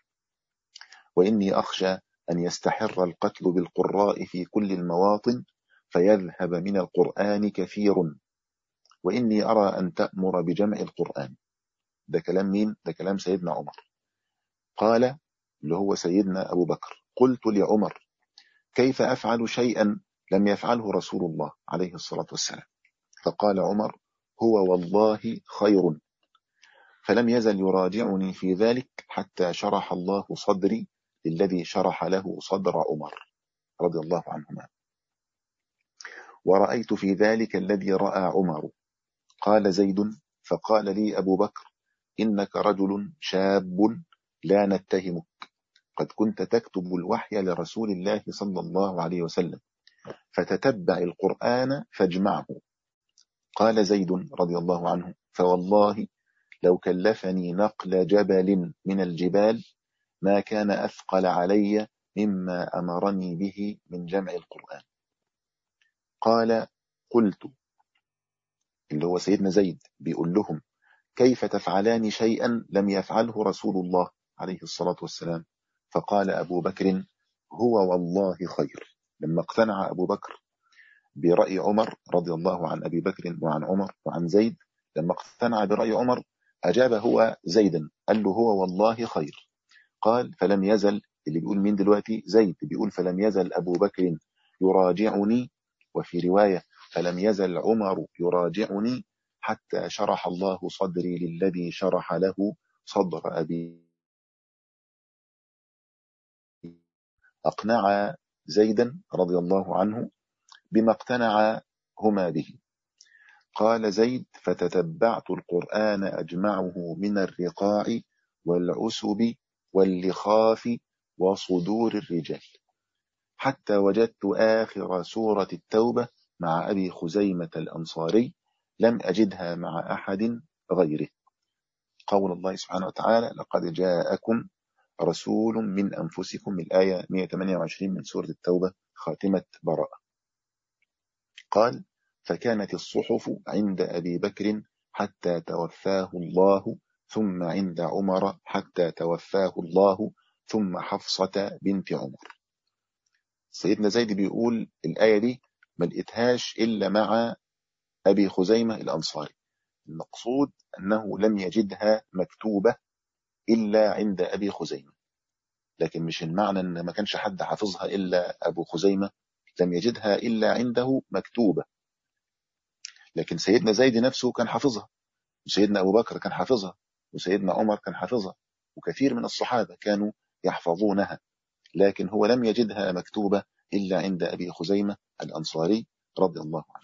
وإني أخشى أن يستحر القتل بالقراء في كل المواطن فيذهب من القرآن كثير، وإني أرى أن تأمر بجمع القرآن. ده كلام مين؟ ده كلام سيدنا عمر. قال اللي هو سيدنا أبو بكر: قلت لعمر: كيف أفعل شيئا لم يفعله رسول الله عليه الصلاة والسلام؟ فقال عمر: هو والله خير. فلم يزل يراجعني في ذلك حتى شرح الله صدري للذي شرح له صدر عمر رضي الله عنهما، ورأيت في ذلك الذي رأى عمر. قال زيد: فقال لي أبو بكر: إنك رجل شاب لا نتهمك، قد كنت تكتب الوحي لرسول الله صلى الله عليه وسلم، فتتبع القرآن فاجمعه. قال زيد رضي الله عنه: فوالله لو كلفني نقل جبل من الجبال ما كان أثقل علي مما أمرني به من جمع القرآن. قال: قلت، اللي هو سيدنا زيد بيقول لهم: كيف تفعلان شيئا لم يفعله رسول الله عليه الصلاة والسلام؟ فقال أبو بكر: هو والله خير. لما اقتنع أبو بكر برأي عمر رضي الله عن أبي بكر وعن عمر وعن زيد، لما اقتنع برأي عمر أجاب هو زيدا، قال له: هو والله خير. قال: فلم يزل، اللي بيقول مين دلوقتي؟ زيد بيقول: فلم يزل أبو بكر يراجعني، وفي رواية: فلم يزل عمر يراجعني حتى شرح الله صدري للذي شرح له صدر أبي. أقنع زيدا رضي الله عنه بما اقتنع هما به. قال زيد: فتتبعت القرآن أجمعه من الرقاع والعسب واللخاف وصدور الرجال، حتى وجدت آخر سورة التوبة مع أبي خزيمة الأنصاري، لم أجدها مع أحد غيره. قول الله سبحانه وتعالى: لقد جاءكم رسول من أنفسكم، الآية مئة وثمانية وعشرين من سورة التوبة، خاتمة براءة. قال: فكانت الصحف عند أبي بكر حتى توفاه الله، ثم عند عمر حتى توفاه الله، ثم حفصة بنت عمر. سيدنا زيد بيقول الآية دي ما لقيتهاش إلا مع أبي خزيمة الأنصاري، المقصود أنه لم يجدها مكتوبة إلا عند أبي خزيمة، لكن مش المعنى أن ما كانش حد حافظها إلا أبو خزيمة، لم يجدها إلا عنده مكتوبة. لكن سيدنا زيد نفسه كان حافظها، وسيدنا أبو بكر كان حافظها، وسيدنا عمر كان حافظها، وكثير من الصحابة كانوا يحفظونها، لكن هو لم يجدها مكتوبة إلا عند أبي خزيمة الأنصاري رضي الله عنه.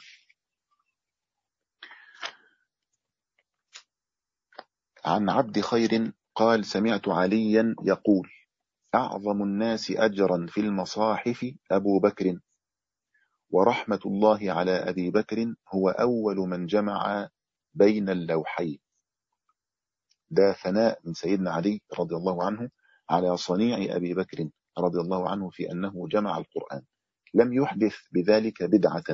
عن عبد خير قال: سمعت عليا يقول: أعظم الناس أجرا في المصاحف أبو بكر، ورحمة الله على أبي بكر هو أول من جمع بين اللوحين. ده ثناء من سيدنا علي رضي الله عنه على صنيع أبي بكر رضي الله عنه في أنه جمع القرآن، لم يحدث بذلك بدعة.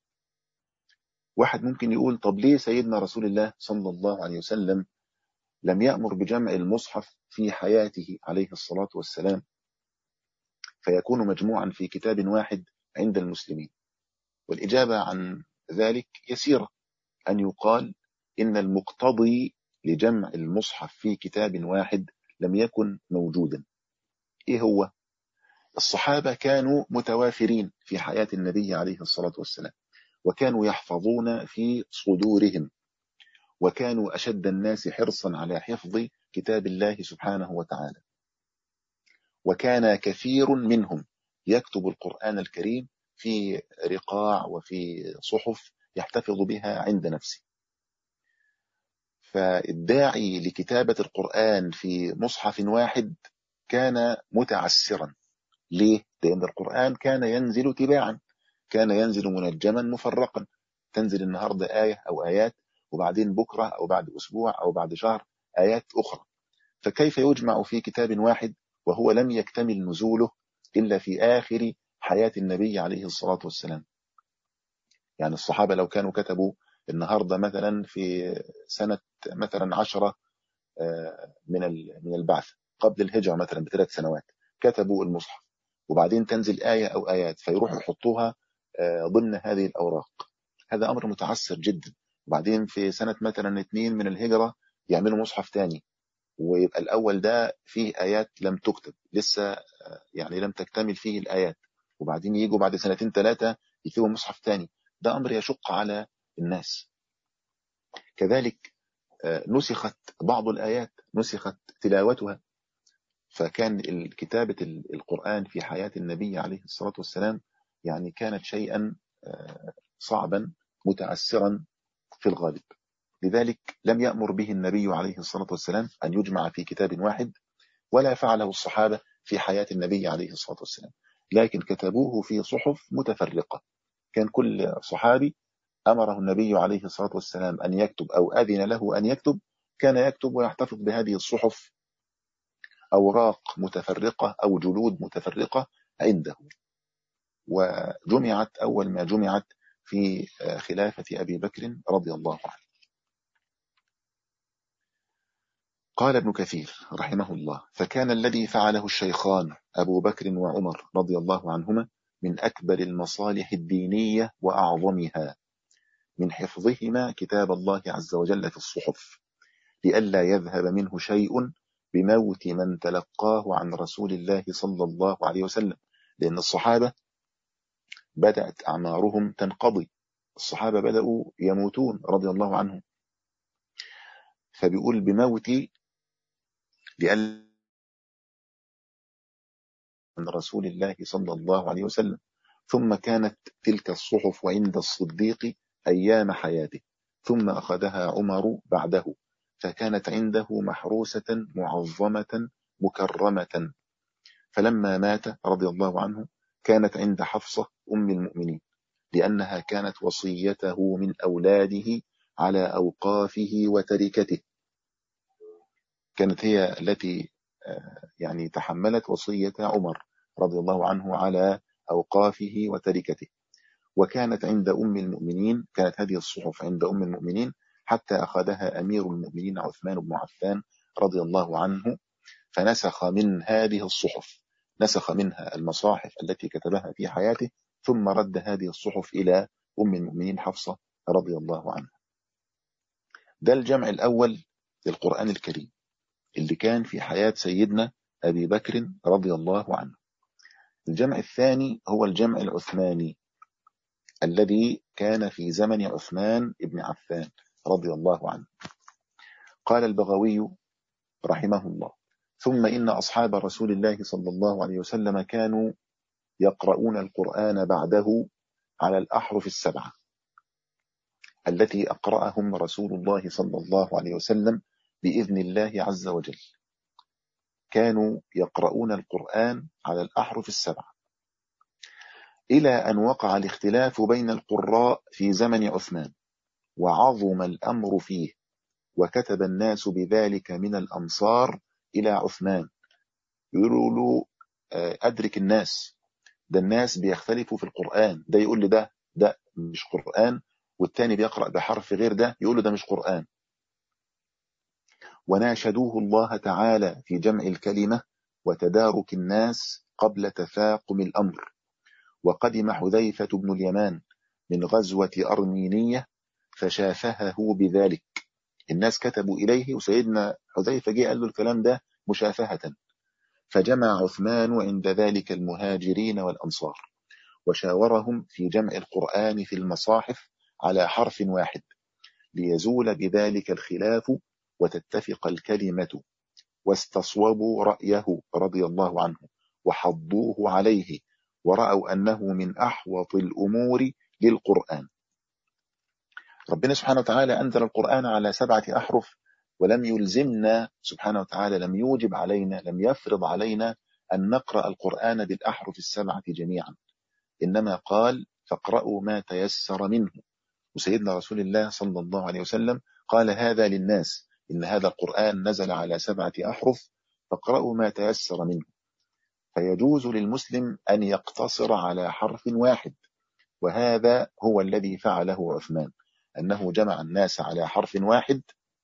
واحد ممكن يقول: طب ليه سيدنا رسول الله صلى الله عليه وسلم لم يأمر بجمع المصحف في حياته عليه الصلاة والسلام؟ فيكون مجموعا في كتاب واحد عند المسلمين؟ والإجابة عن ذلك يسيرة، أن يقال إن المقتضي لجمع المصحف في كتاب واحد لم يكن موجودا. إيه هو؟ الصحابة كانوا متوافرين في حياة النبي عليه الصلاة والسلام، وكانوا يحفظون في صدورهم، وكانوا أشد الناس حرصا على حفظ كتاب الله سبحانه وتعالى، وكان كثير منهم يكتب القرآن الكريم في رقاع وفي صحف يحتفظ بها عند نفسه. فالداعي لكتابة القرآن في مصحف واحد كان متعسرا. ليه؟ لأن القرآن كان ينزل تباعا، كان ينزل منجما مفرقا، تنزل النهاردة آية أو آيات، وبعدين بكرة أو بعد أسبوع أو بعد شهر آيات أخرى. فكيف يجمع في كتاب واحد وهو لم يكتمل نزوله إلا في آخر حياة النبي عليه الصلاة والسلام؟ يعني الصحابة لو كانوا كتبوا النهاردة مثلا في سنة مثلا عشرة من من البعث قبل الهجرة مثلا بثلاث سنوات، كتبوا المصحف، وبعدين تنزل آية أو آيات فيروحوا يحطوها ضمن هذه الأوراق، هذا أمر متعسر جدا. وبعدين في سنة مثلا اثنين من الهجرة يعملوا مصحف تاني، ويبقى الأول ده فيه آيات لم تكتب لسه، يعني لم تكتمل فيه الآيات، وبعدين يجوا بعد سنتين ثلاثة يكتبوا مصحف تاني. ده أمر يشق على الناس. كذلك نسخت بعض الآيات، نسخت تلاوتها، فكان كتابة القرآن في حياة النبي عليه الصلاة والسلام يعني كانت شيئا صعبا متعسرا في الغالب. لذلك لم يأمر به النبي عليه الصلاة والسلام أن يجمع في كتاب واحد، ولا فعله الصحابة في حياة النبي عليه الصلاة والسلام، لكن كتبوه في صحف متفرقة. كان كل صحابي أمره النبي عليه الصلاة والسلام أن يكتب أو أذن له أن يكتب، كان يكتب ويحتفظ بهذه الصحف أوراق متفرقة أو جلود متفرقة عنده. وجمعت أول ما جمعت في خلافة أبي بكر رضي الله عنه. قال ابن كثير رحمه الله: فكان الذي فعله الشيخان أبو بكر وعمر رضي الله عنهما من أكبر المصالح الدينية وأعظمها، من حفظهما كتاب الله عز وجل في الصحف، لئلا يذهب منه شيء بموت من تلقاه عن رسول الله صلى الله عليه وسلم. لأن الصحابة بدأت أعمارهم تنقضي، الصحابة بدأوا يموتون رضي الله عنهم، فبيقول بموت لئلا عن رسول الله صلى الله عليه وسلم. ثم كانت تلك الصحف عند الصديق أيام حياته، ثم أخذها عمر بعده، فكانت عنده محروسة معظمة مكرمة. فلما مات رضي الله عنه كانت عند حفصة أم المؤمنين، لأنها كانت وصيته من أولاده على أوقافه وتركته، كانت هي التي يعني تحملت وصية عمر رضي الله عنه على أوقافه وتركته. وكانت عند أم المؤمنين، كانت هذه الصحف عند أم المؤمنين حتى أخذها أمير المؤمنين عثمان بن عفان رضي الله عنه، فنسخ من هذه الصحف، نسخ منها المصاحف التي كتبها في حياته، ثم رد هذه الصحف إلى أم المؤمنين حفصة رضي الله عنها. ده الجمع الأول للقرآن الكريم اللي كان في حياة سيدنا أبي بكر رضي الله عنه. الجمع الثاني هو الجمع العثماني الذي كان في زمن عثمان بن عفان رضي الله عنه. قال البغوي رحمه الله: ثم إن أصحاب رسول الله صلى الله عليه وسلم كانوا يقرؤون القرآن بعده على الأحرف السبعة التي أقرأهم رسول الله صلى الله عليه وسلم بإذن الله عز وجل. كانوا يقرؤون القرآن على الأحرف السبعة، إلى أن وقع الاختلاف بين القراء في زمن عثمان، وعظم الأمر فيه، وكتب الناس بذلك من الأمصار إلى عثمان. يقولوا له أدرك الناس، ده الناس بيختلفوا في القرآن، ده يقول لي ده ده مش قرآن، والتاني بيقرأ بحرف غير ده يقول له ده مش قرآن. وناشدوه الله تعالى في جمع الكلمة وتدارك الناس قبل تفاقم الأمر. وقدم حذيفة بن اليمان من غزوة أرمينية فشافهه بذلك. الناس كتبوا إليه وسيدنا حذيفة جه قال له الكلام ده مشافهة، فجمع عثمان عند ذلك المهاجرين والأنصار وشاورهم في جمع القرآن في المصاحف على حرف واحد ليزول بذلك الخلاف وتتفق الكلمة، واستصوبوا رأيه رضي الله عنه وحضوه عليه، ورأوا أنه من أحوط الأمور للقرآن. ربنا سبحانه وتعالى أنزل القرآن على سبعة أحرف، ولم يلزمنا سبحانه وتعالى، لم يوجب علينا، لم يفرض علينا أن نقرأ القرآن بالأحرف السبعة جميعا، إنما قال فاقرأوا ما تيسر منه. وسيدنا رسول الله صلى الله عليه وسلم قال هذا للناس، إن هذا القرآن نزل على سبعة أحرف فاقرأوا ما تيسر منه. فيجوز للمسلم أن يقتصر على حرف واحد، وهذا هو الذي فعله عثمان، أنه جمع الناس على حرف واحد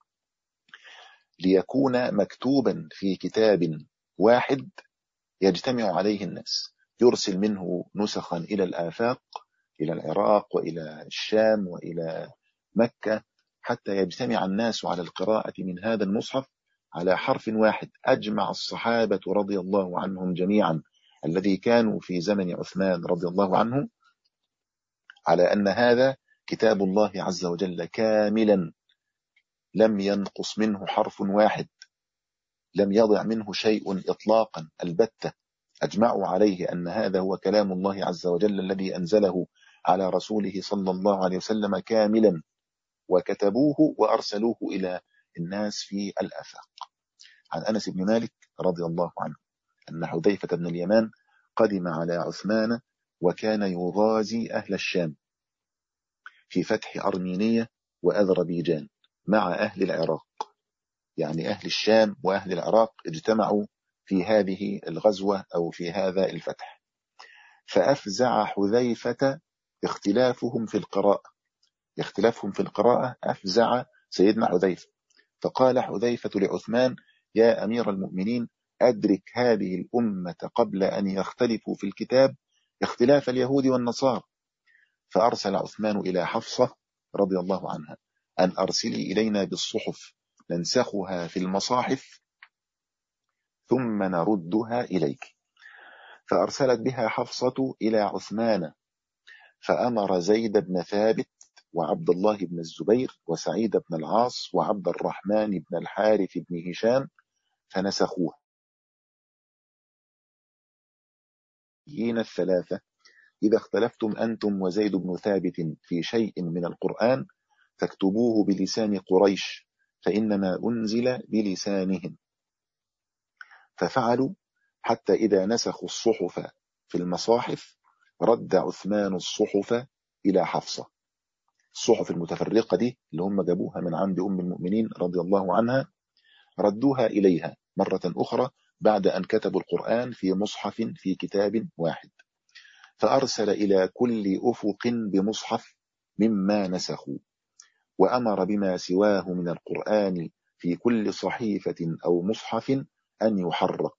ليكون مكتوبا في كتاب واحد يجتمع عليه الناس، يرسل منه نسخا إلى الآفاق، إلى العراق وإلى الشام وإلى مكة، حتى يجتمع الناس على القراءة من هذا المصحف على حرف واحد. أجمع الصحابة رضي الله عنهم جميعا الذي كانوا في زمن عثمان رضي الله عنه على أن هذا كتاب الله عز وجل كاملا، لم ينقص منه حرف واحد، لم يضع منه شيء إطلاقا البتة. أجمعوا عليه أن هذا هو كلام الله عز وجل الذي أنزله على رسوله صلى الله عليه وسلم كاملا، وكتبوه وأرسلوه إلى الناس في الآفاق. عن أنس بن مالك رضي الله عنه أن حذيفة بن اليمان قدم على عثمان وكان يغازي أهل الشام في فتح أرمينية وأذربيجان مع أهل العراق، يعني أهل الشام وأهل العراق اجتمعوا في هذه الغزوة أو في هذا الفتح. فأفزع حذيفة اختلافهم في القراءة، اختلافهم في القراءة أفزع سيدنا حذيفة، فقال حذيفة لعثمان يا أمير المؤمنين أدرك هذه الأمة قبل أن يختلفوا في الكتاب اختلاف اليهود والنصارى. فأرسل عثمان إلى حفصة رضي الله عنها أن أرسلي إلينا بالصحف ننسخها في المصاحف ثم نردها إليك. فأرسلت بها حفصة إلى عثمان، فأمر زيد بن ثابت وعبد الله بن الزبير وسعيد بن العاص وعبد الرحمن بن الحارث بن هشام فنسخوها الثلاثة إذا اختلفتم أنتم وزيد بن ثابت في شيء من القرآن فاكتبوه بلسان قريش فإنما أنزل بلسانهم. ففعلوا حتى إذا نسخوا الصحف في المصاحف رد عثمان الصحف إلى حفصة. الصحف المتفرقة دي اللي هم جابوها من عند أم المؤمنين رضي الله عنها ردوها إليها مرة أخرى بعد أن كتبوا القرآن في مصحف في كتاب واحد. فأرسل إلى كل أفق بمصحف مما نسخوا، وأمر بما سواه من القرآن في كل صحيفة أو مصحف أن يحرق.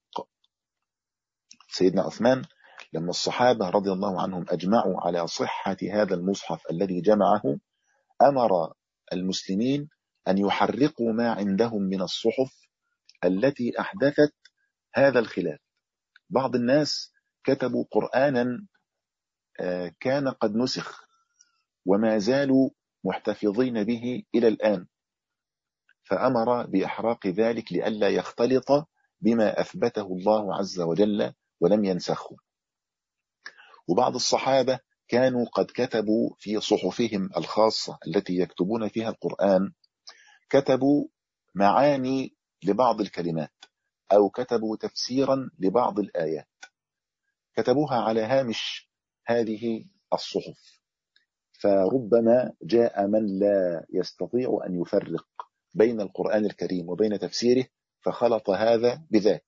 سيدنا عثمان لما الصحابة رضي الله عنهم أجمعوا على صحة هذا المصحف الذي جمعه أمر المسلمين أن يحرقوا ما عندهم من الصحف التي أحدثت هذا الخلاف. بعض الناس كتبوا قرآنا كان قد نسخ وما زالوا محتفظين به إلى الآن، فأمر بإحراق ذلك لئلا يختلط بما أثبته الله عز وجل ولم ينسخه. وبعض الصحابة كانوا قد كتبوا في صحفهم الخاصة التي يكتبون فيها القرآن كتبوا معاني لبعض الكلمات أو كتبوا تفسيرا لبعض الآيات، كتبوها على هامش هذه الصحف. فربما جاء من لا يستطيع أن يفرق بين القرآن الكريم وبين تفسيره فخلط هذا بذاك.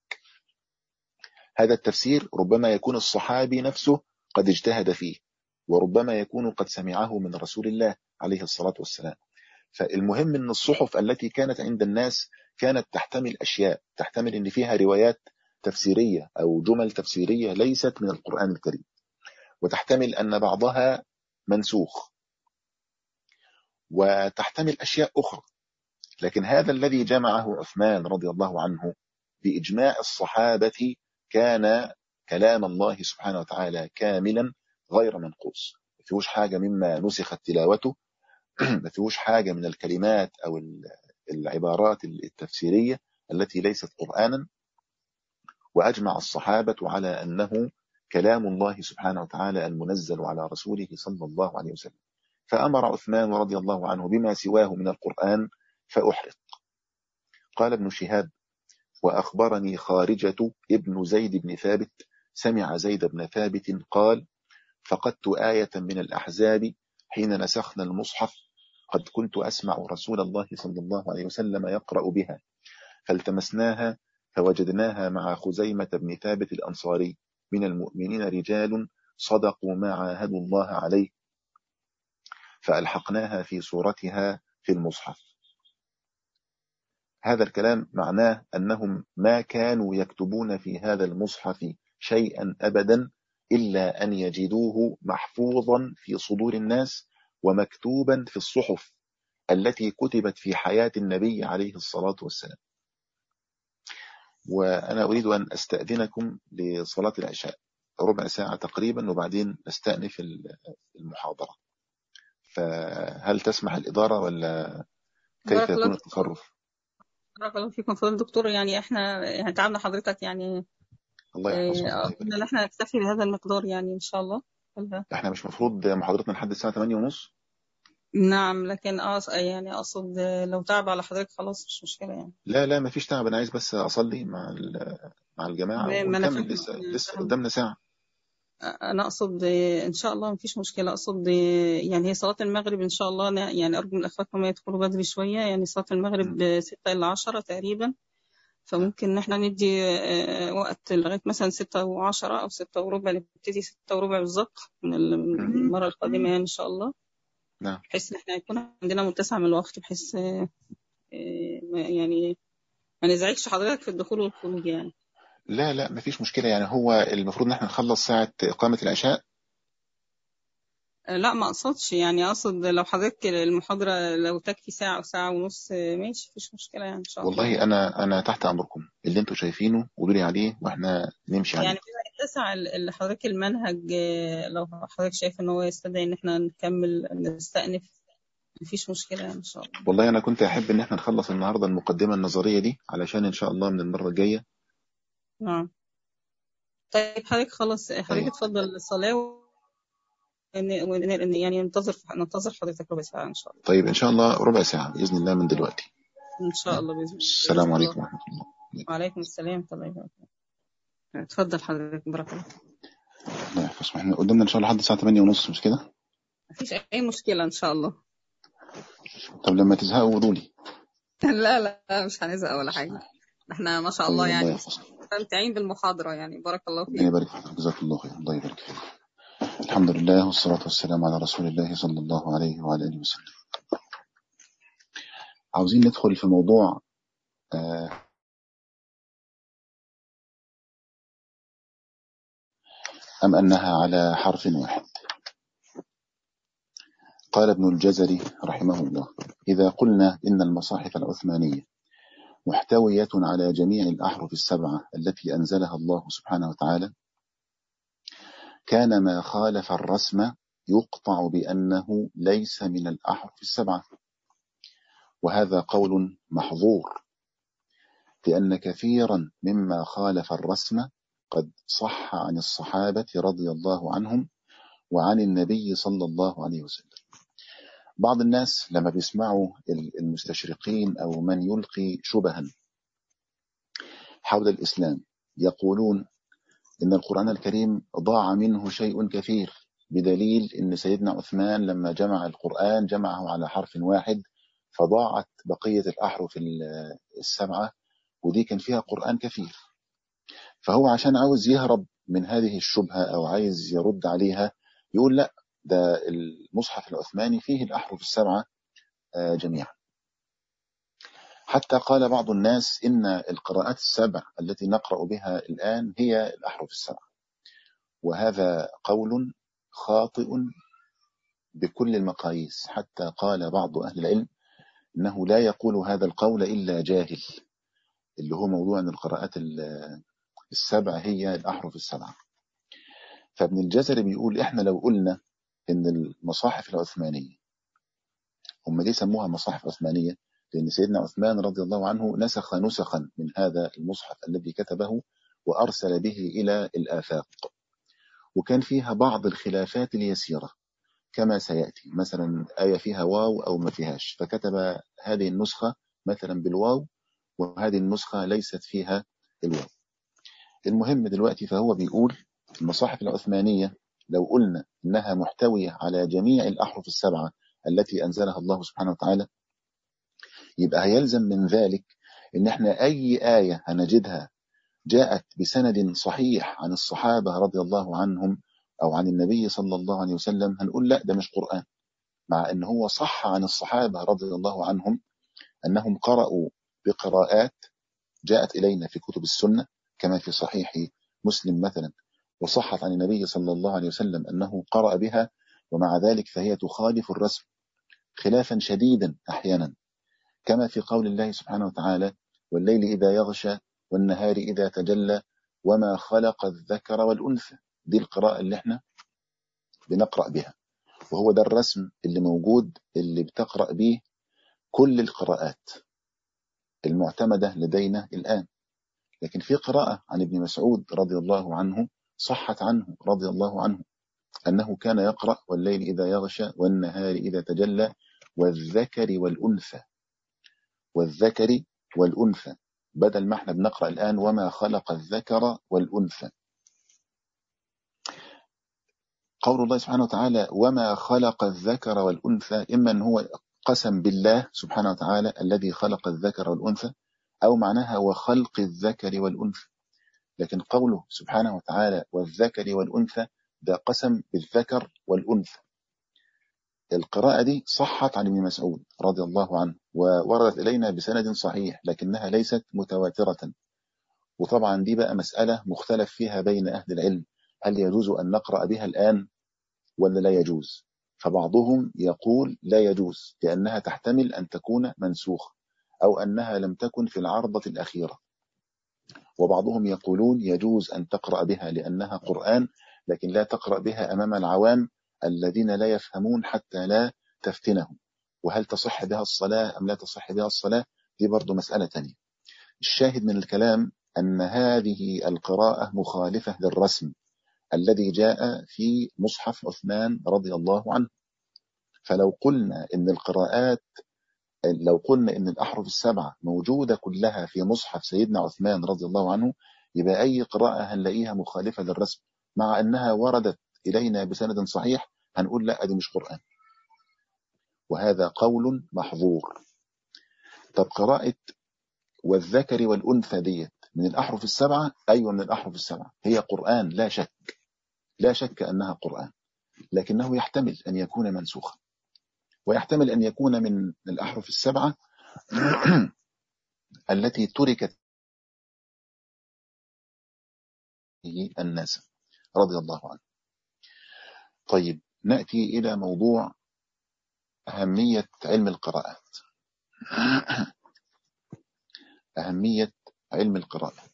هذا التفسير ربما يكون الصحابي نفسه قد اجتهد فيه، وربما يكون قد سمعه من رسول الله عليه الصلاة والسلام. فالمهم أن الصحف التي كانت عند الناس كانت تحتمل أشياء، تحتمل أن فيها روايات تفسيرية أو جمل تفسيرية ليست من القرآن الكريم، وتحتمل أن بعضها منسوخ، وتحتمل أشياء أخرى. لكن هذا الذي جمعه عثمان رضي الله عنه بإجماع الصحابة كان كلام الله سبحانه وتعالى كاملا غير منقوص، ما فيهوش حاجة مما نسخت تلاوته، ما فيهوش حاجة من الكلمات أو العبارات التفسيرية التي ليست قرآنا. وأجمع الصحابة على أنه كلام الله سبحانه وتعالى المنزل على رسوله صلى الله عليه وسلم. فأمر عثمان رضي الله عنه بما سواه من القرآن فأحرق. قال ابن شهاب: وأخبرني خارجة ابن زيد بن ثابت سمع زيد بن ثابت قال: فقدت آية من الأحزاب حين نسخنا المصحف، قد كنت أسمع رسول الله صلى الله عليه وسلم يقرأ بها، فالتمسناها فوجدناها مع خزيمة بن ثابت الأنصاري: من المؤمنين رجال صدقوا ما عاهدوا الله عليه، فألحقناها في صورتها في المصحف. هذا الكلام معناه أنهم ما كانوا يكتبون في هذا المصحف شيئا أبدا إلا أن يجدوه محفوظا في صدور الناس ومكتوبا في الصحف التي كتبت في حياة النبي عليه الصلاة والسلام. وأنا أريد أن أستأذنكم لصلاة العشاء ربع ساعة تقريبا، وبعدين نستأنف المحاضرة. فهل تسمح الإدارة ولا كيف يكون التصرف؟ بارك الله فيكم فضل الدكتور. يعني احنا يعني تعبنا حضرتك، يعني الله يحفظكم. قلنا ان احنا نكتفي بهذا المقدار يعني ان شاء الله. احنا مش مفروض محاضرتنا لحد الساعة ثمانية ونص؟ نعم، لكن اه يعني اقصد لو تعب على حضرتك خلاص مش مشكلة يعني. لا لا مفيش تعب، انا عايز بس اصلي مع مع الجماعة ونكمل، لسه لسه قدامنا ساعة. انا اقصد ان شاء الله مفيش مشكله. اقصد يعني هي صلاه المغرب ان شاء الله، يعني ارجو من الاخوات ما يدخلوا بدري شويه، يعني صلاه المغرب ستة الى عشرة تقريبا، فممكن ان احنا ندي وقت لغايه مثلا ستة وعشرة او ستة وربع، نبتدي ستة وربع بالظبط من المره القادمه يعني ان شاء الله. نعم. بحيث ان احنا يكون عندنا متسع من الوقت، بحيث يعني ما نزعجش حضرتك في الدخول والخروج يعني. لا لا مفيش مشكلة، يعني هو المفروض ان احنا نخلص ساعة إقامة العشاء. لا ما اقصدش، يعني اقصد لو حضرتك المحاضرة لو تكفي ساعة او ساعة ونص ماشي مفيش مشكلة يعني ان شاء الله. والله انا انا تحت امركم، اللي انتوا شايفينه قولوا لي عليه واحنا نمشي عليه. يعني بما يتسع اللي حضرتك المنهج، لو حضرتك شايف ان هو يستدعي ان احنا نكمل نستأنف مفيش مشكلة يعني ان شاء الله. والله انا كنت احب ان احنا نخلص النهارده المقدمة النظرية دي علشان ان شاء الله من المرة الجاية. نعم طيب حضرتك خلاص، حضرتك اتفضل الصلاة يعني ننتظر ننتظر حضرتك ربع ساعة ان شاء الله. طيب ان شاء الله ربع ساعة بإذن الله من دلوقتي. ان شاء الله بإذن الله. السلام عليكم ورحمة الله. وعليكم السلام ورحمة الله وبركاته. اتفضل حضرتك بارك الله. الله يحفظكم. احنا قدامنا ان شاء الله لحد الساعة ثمانية ونص مش كده؟ مفيش اي مشكلة ان شاء الله. طب لما تزهقوا قولوا لي. لا لا مش هنزهق ولا حاجة، احنا ما شاء الله طيب يعني الله مستمتعين بالمحاضرة يعني. بارك الله فيك. ربنا يبارك فيك، جزاك الله خير. الله يبارك فيك. الحمد لله والصلاة والسلام على رسول الله صلى الله عليه وعلى آله وسلم. عاوزين ندخل في موضوع آه أم أنها على حرف واحد. قال ابن الجزري رحمه الله: إذا قلنا إن المصاحف العثمانية محتوية على جميع الأحرف السبعة التي أنزلها الله سبحانه وتعالى، كان ما خالف الرسم يقطع بأنه ليس من الأحرف السبعة، وهذا قول محظور، لأن كثيرا مما خالف الرسم قد صح عن الصحابة رضي الله عنهم وعن النبي صلى الله عليه وسلم. بعض الناس لما بيسمعوا المستشرقين أو من يلقي شبها حول الإسلام يقولون إن القرآن الكريم ضاع منه شيء كثير، بدليل إن سيدنا عثمان لما جمع القرآن جمعه على حرف واحد، فضاعت بقية الأحرف السبعة ودي كان فيها قرآن كثير. فهو عشان عاوز يهرب من هذه الشبهة أو عايز يرد عليها يقول لا، ده المصحف العثماني فيه الأحرف السبعة جميعا. حتى قال بعض الناس إن القراءات السبع التي نقرأ بها الآن هي الأحرف السبع، وهذا قول خاطئ بكل المقاييس. حتى قال بعض أهل العلم إنه لا يقول هذا القول إلا جاهل، اللي هو موضوع أن القراءات السبع هي الأحرف السبعة. فابن الجزري بيقول إحنا لو قلنا إن المصاحف العثمانية، هم ليه سموها مصاحف عثمانية؟ لأن سيدنا عثمان رضي الله عنه نسخ نسخا من هذا المصحف الذي كتبه وأرسل به إلى الآفاق، وكان فيها بعض الخلافات اليسيرة كما سيأتي، مثلا آية فيها واو أو ما فيهاش، فكتب هذه النسخة مثلا بالواو وهذه النسخة ليست فيها الواو. المهم دلوقتي فهو بيقول المصاحف العثمانية لو قلنا إنها محتوية على جميع الأحرف السبعة التي أنزلها الله سبحانه وتعالى، يبقى هيلزم من ذلك إن احنا أي آية هنجدها جاءت بسند صحيح عن الصحابة رضي الله عنهم أو عن النبي صلى الله عليه وسلم، هنقول لا ده مش قرآن، مع أنه هو صح عن الصحابة رضي الله عنهم أنهم قرأوا بقراءات جاءت إلينا في كتب السنة كما في صحيح مسلم مثلا، وصحت عن النبي صلى الله عليه وسلم أنه قرأ بها، ومع ذلك فهي تخالف الرسم خلافا شديدا أحيانا، كما في قول الله سبحانه وتعالى والليل إذا يغشى والنهار إذا تجلى وما خلق الذكر والأنثى. دي القراءة اللي احنا بنقرأ بها، وهو ده الرسم اللي موجود اللي بتقرأ به كل القراءات المعتمدة لدينا الآن. لكن في قراءة عن ابن مسعود رضي الله عنه صحت عنه رضي الله عنه أنه كان يقرأ والليل إذا يغشى والنهار إذا تجلى والذكر والأنثى، والذكر والأنثى، بدل ما احنا بنقرأ الآن وما خلق الذكر والأنثى. قول الله سبحانه وتعالى وما خلق الذكر والأنثى، إما أن هو قسم بالله سبحانه وتعالى الذي خلق الذكر والأنثى، أو معناها وخلق الذكر والأنثى. لكن قوله سبحانه وتعالى والذكر والأنثى ده قسم بالذكر والأنثى. القراءة دي صحت عن ابن مسعود رضي الله عنه ووردت إلينا بسند صحيح، لكنها ليست متواترة. وطبعا دي بقى مسألة مختلف فيها بين أهل العلم، هل يجوز أن نقرأ بها الآن ولا لا يجوز؟ فبعضهم يقول لا يجوز لأنها تحتمل أن تكون منسوخة أو أنها لم تكن في العرضة الأخيرة، وبعضهم يقولون يجوز أن تقرأ بها لأنها قرآن، لكن لا تقرأ بها أمام العوام الذين لا يفهمون حتى لا تفتنهم. وهل تصح بها الصلاة أم لا تصح بها الصلاة؟ دي برضو مسألة تانية. الشاهد من الكلام أن هذه القراءة مخالفة للرسم الذي جاء في مصحف عثمان رضي الله عنه. فلو قلنا إن القراءات لو قلنا إن الأحرف السبعة موجودة كلها في مصحف سيدنا عثمان رضي الله عنه، يبقى أي قراءة هنلاقيها مخالفة للرسم، مع أنها وردت إلينا بسند صحيح هنقول لا دي مش قرآن، وهذا قول محظور. طب قراءة والذكر والأنثى ديت من الأحرف السبعة؟ أيوة من الأحرف السبعة، هي قرآن لا شك، لا شك أنها قرآن، لكنه يحتمل أن يكون منسوخا، ويحتمل أن يكون من الأحرف السبعة التي تركت الناس رضي الله عنه. طيب نأتي إلى موضوع أهمية علم القراءات. أهمية علم القراءات.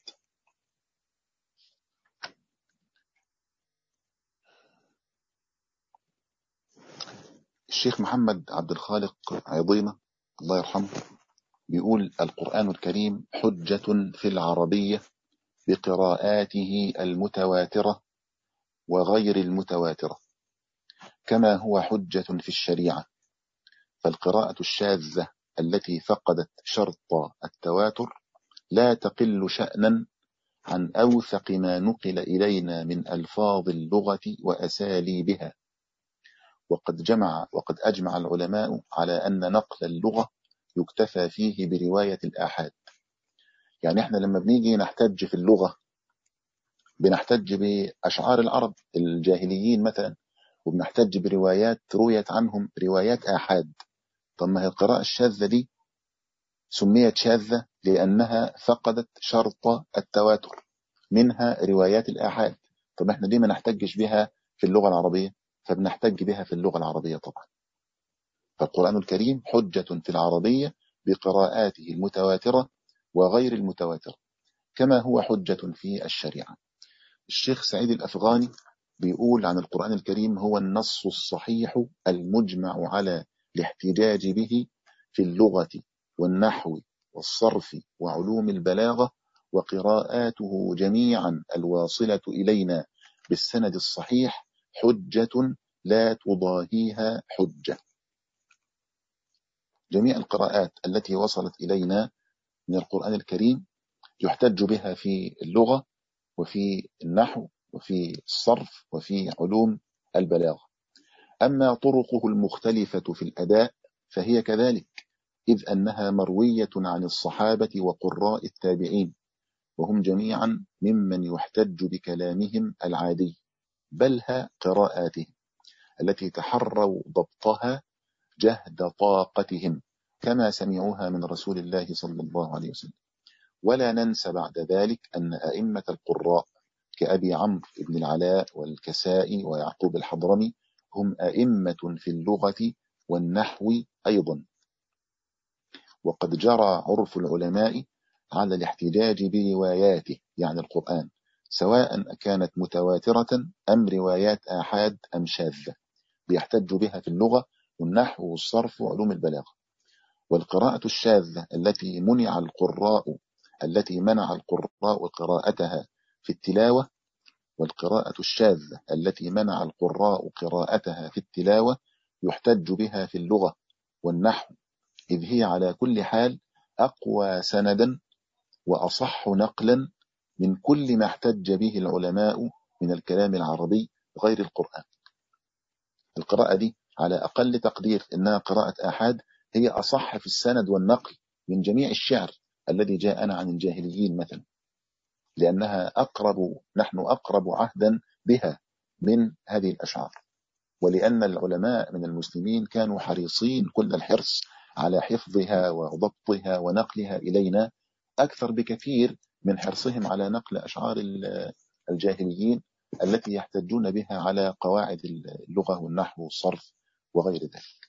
الشيخ محمد عبد الخالق عظيمة الله يرحمه بيقول القرآن الكريم حجة في العربية بقراءاته المتواترة وغير المتواترة، كما هو حجة في الشريعة. فالقراءة الشاذة التي فقدت شرط التواتر لا تقل شأنا عن أوثق ما نقل إلينا من ألفاظ اللغة وأساليبها. وقد جمع وقد أجمع العلماء على أن نقل اللغة يكتفى فيه برواية الآحاد. يعني احنا لما بنيجي نحتج في اللغة بنحتج بأشعار العرب الجاهليين مثلا، وبنحتج بروايات رويت عنهم روايات آحاد. طب ما هي القراءة الشاذة دي سميت شاذة لأنها فقدت شرط التواتر، منها روايات الآحاد. طب احنا ليه ما نحتجش بها في اللغة العربية؟ فبنحتج بها في اللغة العربية طبعا. فالقرآن الكريم حجة في العربية بقراءاته المتواترة وغير المتواترة، كما هو حجة في الشريعة. الشيخ سعيد الأفغاني بيقول عن القرآن الكريم: هو النص الصحيح المجمع على الاحتجاج به في اللغة والنحو والصرف وعلوم البلاغة، وقراءاته جميعا الواصلة إلينا بالسند الصحيح حجة لا تضاهيها حجة. جميع القراءات التي وصلت إلينا من القرآن الكريم يحتج بها في اللغة وفي النحو وفي الصرف وفي علوم البلاغة. أما طرقه المختلفة في الأداء فهي كذلك، إذ أنها مروية عن الصحابة وقراء التابعين، وهم جميعا ممن يحتج بكلامهم العادي، بلها قراءاتهم التي تحروا ضبطها جهد طاقتهم كما سمعوها من رسول الله صلى الله عليه وسلم. ولا ننسى بعد ذلك أن أئمة القراء كأبي عمرو بن العلاء والكسائي ويعقوب الحضرمي هم أئمة في اللغة والنحو أيضا. وقد جرى عرف العلماء على الاحتجاج برواياته، يعني القرآن، سواء كانت متواترة أم روايات آحاد أم شاذة، بيحتج بها في اللغة والنحو والصرف وعلوم البلاغة. والقراءة الشاذة التي منع القراء التي منع القراء قراءتها في التلاوة والقراءة الشاذة التي منع القراء قراءتها في التلاوة يحتج بها في اللغة والنحو، إذ هي على كل حال أقوى سندا وأصح نقلا من كل ما احتج به العلماء من الكلام العربي غير القرآن. القراءة دي على أقل تقدير إنها قراءة آحاد هي أصح في السند والنقل من جميع الشعر الذي جاءنا عن الجاهليين مثلا، لأنها أقرب نحن أقرب عهدا بها من هذه الأشعار، ولأن العلماء من المسلمين كانوا حريصين كل الحرص على حفظها وضبطها ونقلها إلينا أكثر بكثير من حرصهم على نقل أشعار الجاهليين التي يحتجون بها على قواعد اللغة والنحو والصرف وغير ذلك.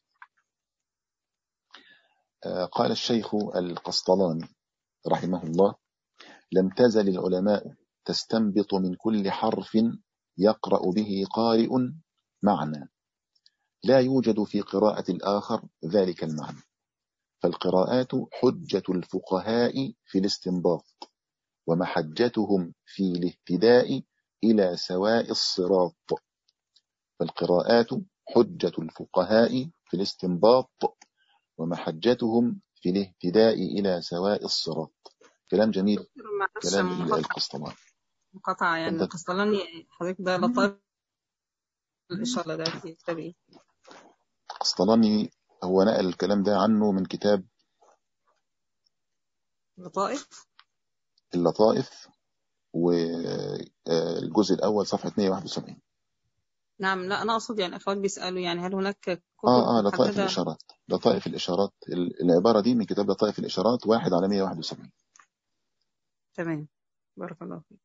قال الشيخ القسطلاني رحمه الله: لم تزل العلماء تستنبط من كل حرف يقرأ به قارئ معنى لا يوجد في قراءة الآخر ذلك المعنى، فالقراءات حجة الفقهاء في الاستنباط، ومحجتهم في الاهتداء إلى سواء الصراط. فالقراءات حجة الفقهاء في الاستنباط ومحجتهم في الاهتداء إلى سواء الصراط. كلام جميل، كلام القسطلاني. مقاطعة يعني القسطلاني حضرتك ده لطائف الإشارة ده في كتاب إيه؟ القسطلاني هو نقل الكلام ده عنه من كتاب لطائف اللطائف، والجزء الأول صفحة مئة وواحد وسبعين. نعم. لا أنا أقصد يعني أخوات بيسألوا يعني هل هناك كتب آه آه لطائف الإشارات. لطائف الإشارات العبارة دي من كتاب لطائف الإشارات واحد على مئة وواحد وسبعين. تمام، بارك الله فيك.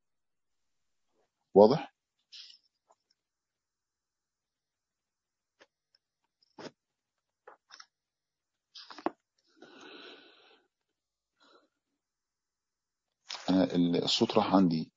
واضح؟ أنا الصوت راح عندي.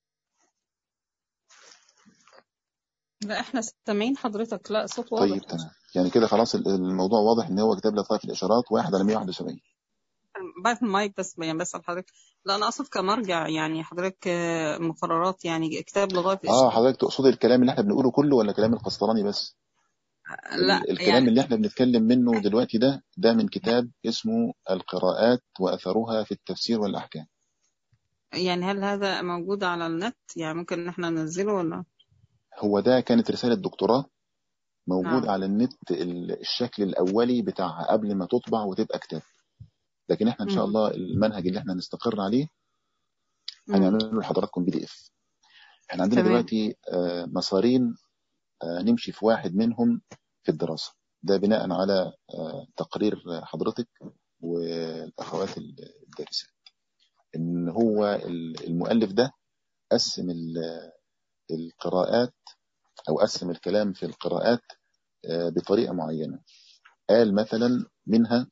لا احنا سامعين حضرتك، لا صوت واضح. طيب تمام، يعني كده خلاص الموضوع واضح ان هو كتاب لطائف الاشارات واحد على مئة وواحد وسبعين. بعد المايك بس يعني بسأل حضرتك. لا انا اقصد كمرجع يعني حضرتك مقررات يعني كتاب لطائف الاشارات. اه حضرتك تقصد الكلام اللي احنا بنقوله كله ولا كلام القسطلاني بس؟ لا الكلام يعني اللي احنا بنتكلم منه دلوقتي ده ده من كتاب اسمه القراءات واثرها في التفسير والاحكام. يعني هل هذا موجود على النت؟ يعني ممكن ان احنا ننزله ولا؟ هو ده كانت رسالة دكتوراه موجود نعم. على النت، الشكل الأولي بتاعها قبل ما تطبع وتبقى كتاب. لكن احنا إن شاء الله المنهج اللي احنا نستقر عليه هنعمله لحضراتكم بي دي اف. احنا عندنا تمام. دلوقتي مسارين نمشي في واحد منهم في الدراسة، ده بناء على تقرير حضرتك والأخوات الدارسات، إن هو المؤلف ده قسم القراءات أو قسم الكلام في القراءات بطريقة معينة. قال مثلا منها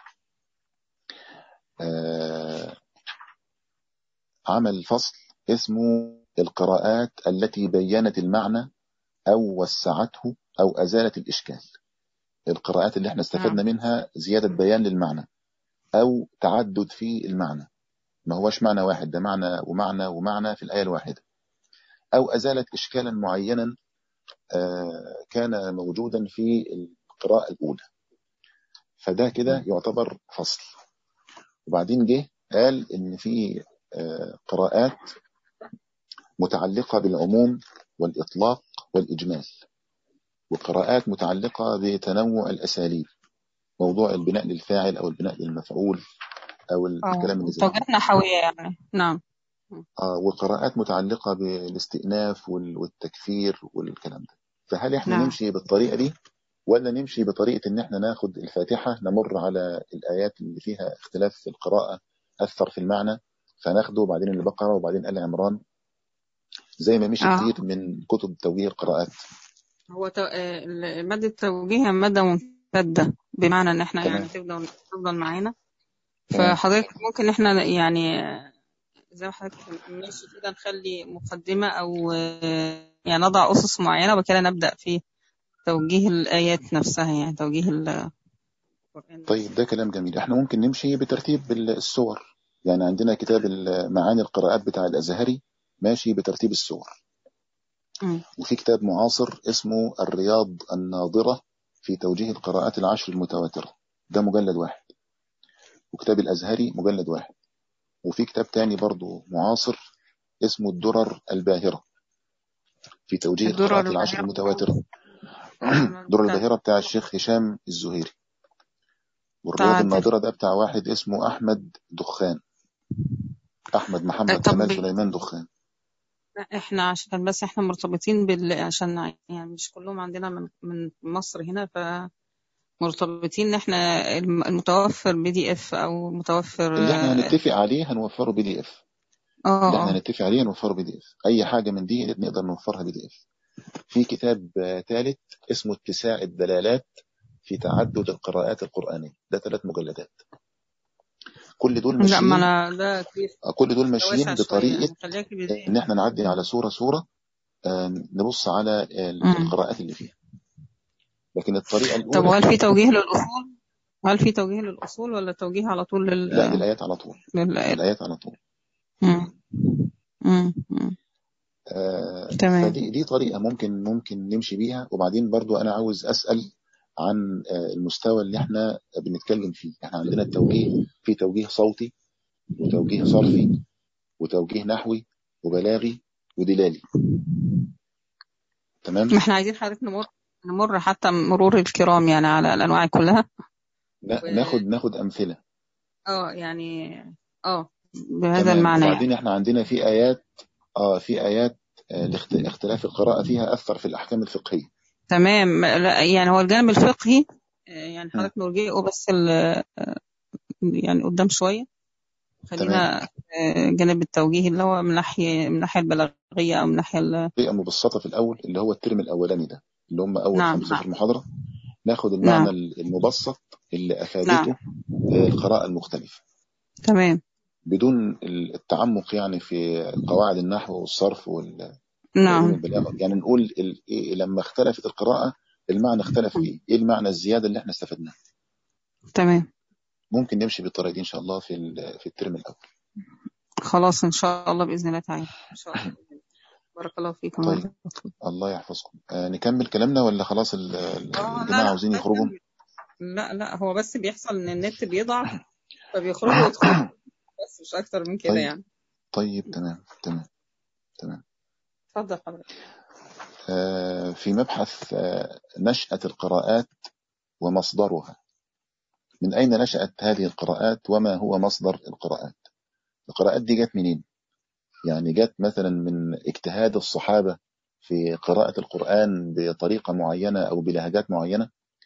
عمل فصل اسمه القراءات التي بينت المعنى أو وسعته أو أزالت الإشكال. القراءات اللي احنا استفدنا منها زيادة بيان للمعنى أو تعدد في المعنى، ما هوش معنى واحد، ده معنى ومعنى ومعنى في الآية الواحدة، أو أزالت إشكالا معينا كان موجودا في القراءة الأولى. فده كده يعتبر فصل. وبعدين جه قال إن في قراءات متعلقة بالعموم والإطلاق والإجمال، وقراءات متعلقة بتنوع الأساليب، موضوع البناء للفاعل أو البناء للمفعول أو الكلام اللي زي كده. توجيهات نحوية يعني. نعم. آه وقراءات متعلقة بالاستئناف والتكفير والكلام ده. فهل احنا نعم. نمشي بالطريقة دي ولا نمشي بطريقة ان احنا ناخد الفاتحة نمر على الآيات اللي فيها اختلاف في القراءة أثر في المعنى فناخده، وبعدين البقرة وبعدين آل عمران، زي ما مشي آه. كتير من كتب توجيه القراءات. هو تو... مادة التوجيه مادة ممتدة، بمعنى ان احنا تمام. يعني تفضل تفضل معانا. فحضرتك ممكن احنا يعني زي ما حضرتك ماشي كده نخلي مقدمة او يعني نضع أسس معينة وبكده نبدأ في توجيه الآيات نفسها، يعني توجيه القرآن. طيب ده كلام جميل. احنا ممكن نمشي بترتيب السور، يعني عندنا كتاب معاني القراءات بتاع الأزهري ماشي بترتيب السور. م. وفي كتاب معاصر اسمه الرياض الناظرة في توجيه القراءات العشر المتواترة، ده مجلد واحد. وكتاب الأزهري مجلد واحد. وفي كتاب تاني برضو معاصر اسمه الدرر الباهرة في توجيه القراءات العشر المتواترة. الدرر الباهرة بتاع الشيخ هشام الزهيري. والرياض الناظرة ده بتاع واحد اسمه أحمد دخان، أحمد محمد كمال سليمان دخان. احنا عشان بس احنا مرتبطين بال عشان يعني مش كلهم عندنا من من مصر هنا، فمرتبطين ان احنا المتوفر بي دي اف او متوفر اللي احنا هنتفق عليه هنوفره بي دي اف. اه اللي احنا هنتفق عليه هنوفره بي دي اف. اي حاجة من دي نقدر نوفرها بي دي اف. في كتاب ثالث اسمه اتساع الدلالات في تعدد القراءات القرآنية، ده ثلاث مجلدات. كل دول ماشيين لا ما أنا ده كل دول ماشيين بطريقة يعني ان احنا نعدي على صورة صورة نبص على القراءات اللي فيها. لكن الطريقة الأولى طب هل في توجيه للأصول؟ هل في توجيه للأصول ولا توجيه على طول لل... لا للآيات على طول. للآيات, الآيات على طول. امم امم آه فدي دي طريقة ممكن ممكن نمشي بيها. وبعدين برضو أنا عاوز أسأل عن المستوى اللي احنا بنتكلم فيه. احنا عندنا التوجيه في توجيه صوتي وتوجيه صرفي وتوجيه نحوي وبلاغي ودلالي. تمام. ما احنا عايزين حضرتك نمر نمر حتى مرور الكرام يعني على الأنواع كلها. و... ناخد ناخد أمثلة. اه يعني اه بهذا تمام. المعنى. وبعدين يعني احنا عندنا في آيات اه في آيات اختلاف القراءة فيها أثر في الأحكام الفقهية. تمام. يعني هو الجانب الفقهي يعني حضرتك نرجئه بس يعني قدام شوية. خلينا جانب التوجيه اللي هو من ناحية من ناحية البلاغية أو من ناحية الطريقة مبسطة في الأول اللي هو الترم الأولاني ده اللي هم أول نعم. خمسة في المحاضرة. ناخد المعنى نعم. المبسط اللي أفادته نعم. القراءة المختلفة. تمام. بدون التعمق يعني في قواعد النحو والصرف وال نعم. يعني نقول ال... لما اختلفت القراءة المعنى اختلف ايه ايه المعنى الزيادة اللي احنا استفدناه. تمام. ممكن نمشي بالطريقة دي ان شاء الله في في الترم الاول. خلاص ان شاء الله باذن الله تعالى. ان شاء الله. بارك الله فيكم. طيب. الله يحفظكم. آه نكمل كلامنا ولا خلاص الجماعة عاوزين يخرجوا؟ لا لا هو بس بيحصل ان النت بيضعف فبيخرجوا ويدخلوا بس مش اكتر من كده. طيب. يعني طيب تمام تمام تمام. اتفضل حضرتك. آه في مبحث آه نشأة القراءات ومصدرها. من أين نشأت هذه القراءات وما هو مصدر القراءات؟ القراءات دي جت منين؟ يعني جت مثلا من اجتهاد الصحابة في قراءة القرآن بطريقة معينة أو بلهجات معينة،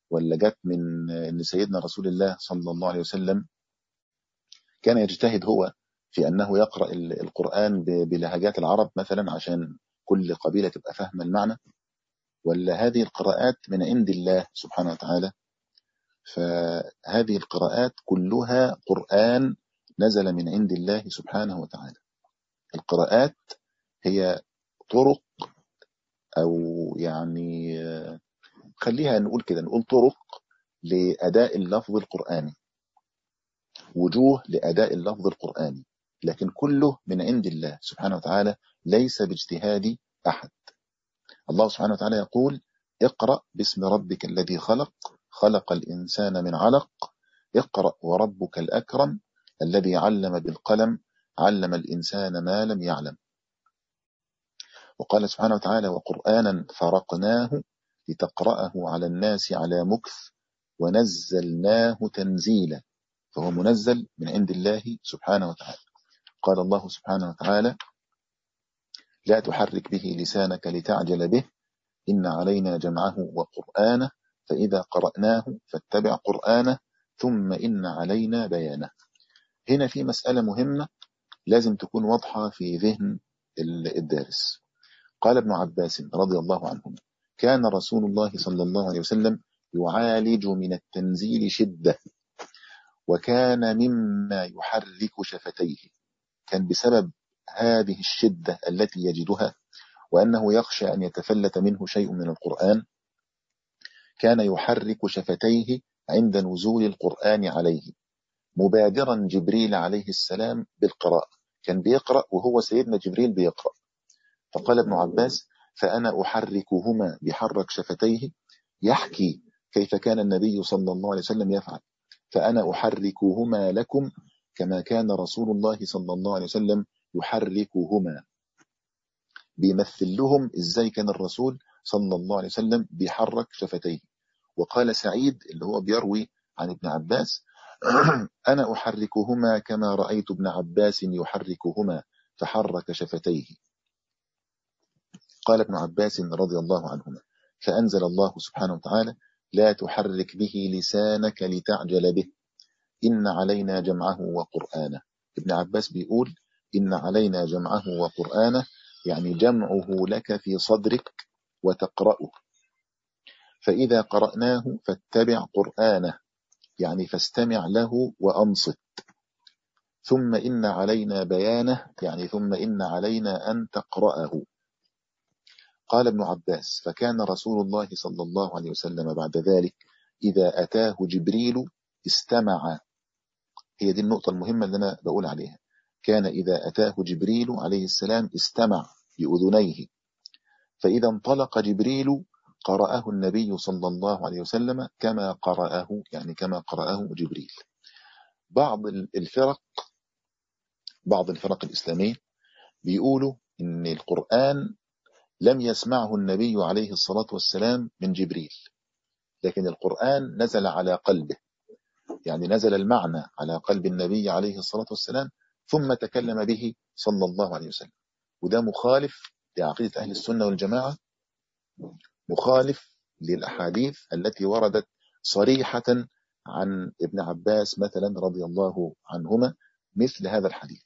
ولا جت من ان سيدنا رسول الله صلى الله عليه وسلم كان يجتهد هو في انه يقرأ القرآن بلهجات العرب مثلا عشان كل قبيلة تبقى فاهمة المعنى، ولا هذه القراءات من عند الله سبحانه وتعالى؟ فهذه القراءات كلها قرآن نزل من عند الله سبحانه وتعالى. القراءات هي طرق، أو يعني خليها نقول كده، نقول طرق لأداء اللفظ القرآني، وجوه لأداء اللفظ القرآني، لكن كله من عند الله سبحانه وتعالى، ليس باجتهاد أحد. الله سبحانه وتعالى يقول: اقرأ باسم ربك الذي خلق، خلق الإنسان من علق، اقرأ وربك الأكرم الذي علم بالقلم، علم الإنسان ما لم يعلم. وقال سبحانه وتعالى: وقرآنا فرقناه لتقرأه على الناس على مكث ونزلناه تنزيلا، فهو منزل من عند الله سبحانه وتعالى. قال الله سبحانه وتعالى: لا تحرك به لسانك لتعجل به، إن علينا جمعه وقرآنه، فإذا قرأناه فاتبع قرآنه، ثم إن علينا بيانه. هنا في مسألة مهمة لازم تكون واضحة في ذهن الدارس. قال ابن عباس رضي الله عنهما: كان رسول الله صلى الله عليه وسلم يعالج من التنزيل شدة، وكان مما يحرك شفتيه، كان بسبب هذه الشدة التي يجدها، وأنه يخشى أن يتفلت منه شيء من القرآن، كان يحرك شفتيه عند نزول القرآن عليه، مبادرا جبريل عليه السلام بالقراءة. كان بيقرأ وهو سيدنا جبريل بيقرأ. فقال ابن عباس: فأنا أحركهما بحرك شفتيه، يحكي كيف كان النبي صلى الله عليه وسلم يفعل، فأنا أحركهما لكم كما كان رسول الله صلى الله عليه وسلم يحركهما. بيمثل لهم إزاي كان الرسول صلى الله عليه وسلم بيحرك شفتيه. وقال سعيد اللي هو بيروي عن ابن عباس: أنا أحركهما كما رأيت ابن عباس يحركهما، فحرك شفتيه. قال ابن عباس رضي الله عنهما: فأنزل الله سبحانه وتعالى: لا تحرك به لسانك لتعجل به، إن علينا جمعه وقرآنه. ابن عباس بيقول: إن علينا جمعه وقرآنه، يعني جمعه لك في صدرك وتقرأه، فإذا قرأناه فاتبع قرآنه، يعني فاستمع له وأنصت، ثم إن علينا بيانه، يعني ثم إن علينا أن تقرأه. قال ابن عباس: فكان رسول الله صلى الله عليه وسلم بعد ذلك إذا أتاه جبريل استمع. هي دي النقطة المهمة اللي أنا بقول عليها. كان إذا أتاه جبريل عليه السلام استمع بأذنيه، فإذا انطلق جبريل قرأه النبي صلى الله عليه وسلم كما قرأه، يعني كما قرأه جبريل. بعض الفرق بعض الفرق الإسلامية بيقولوا إن القرآن لم يسمعه النبي عليه الصلاة والسلام من جبريل، لكن القرآن نزل على قلبه، يعني نزل المعنى على قلب النبي عليه الصلاة والسلام ثم تكلم به صلى الله عليه وسلم. وده مخالف لعقيدة أهل السنة والجماعة، مخالف للأحاديث التي وردت صريحة عن ابن عباس مثلا رضي الله عنهما، مثل هذا الحديث: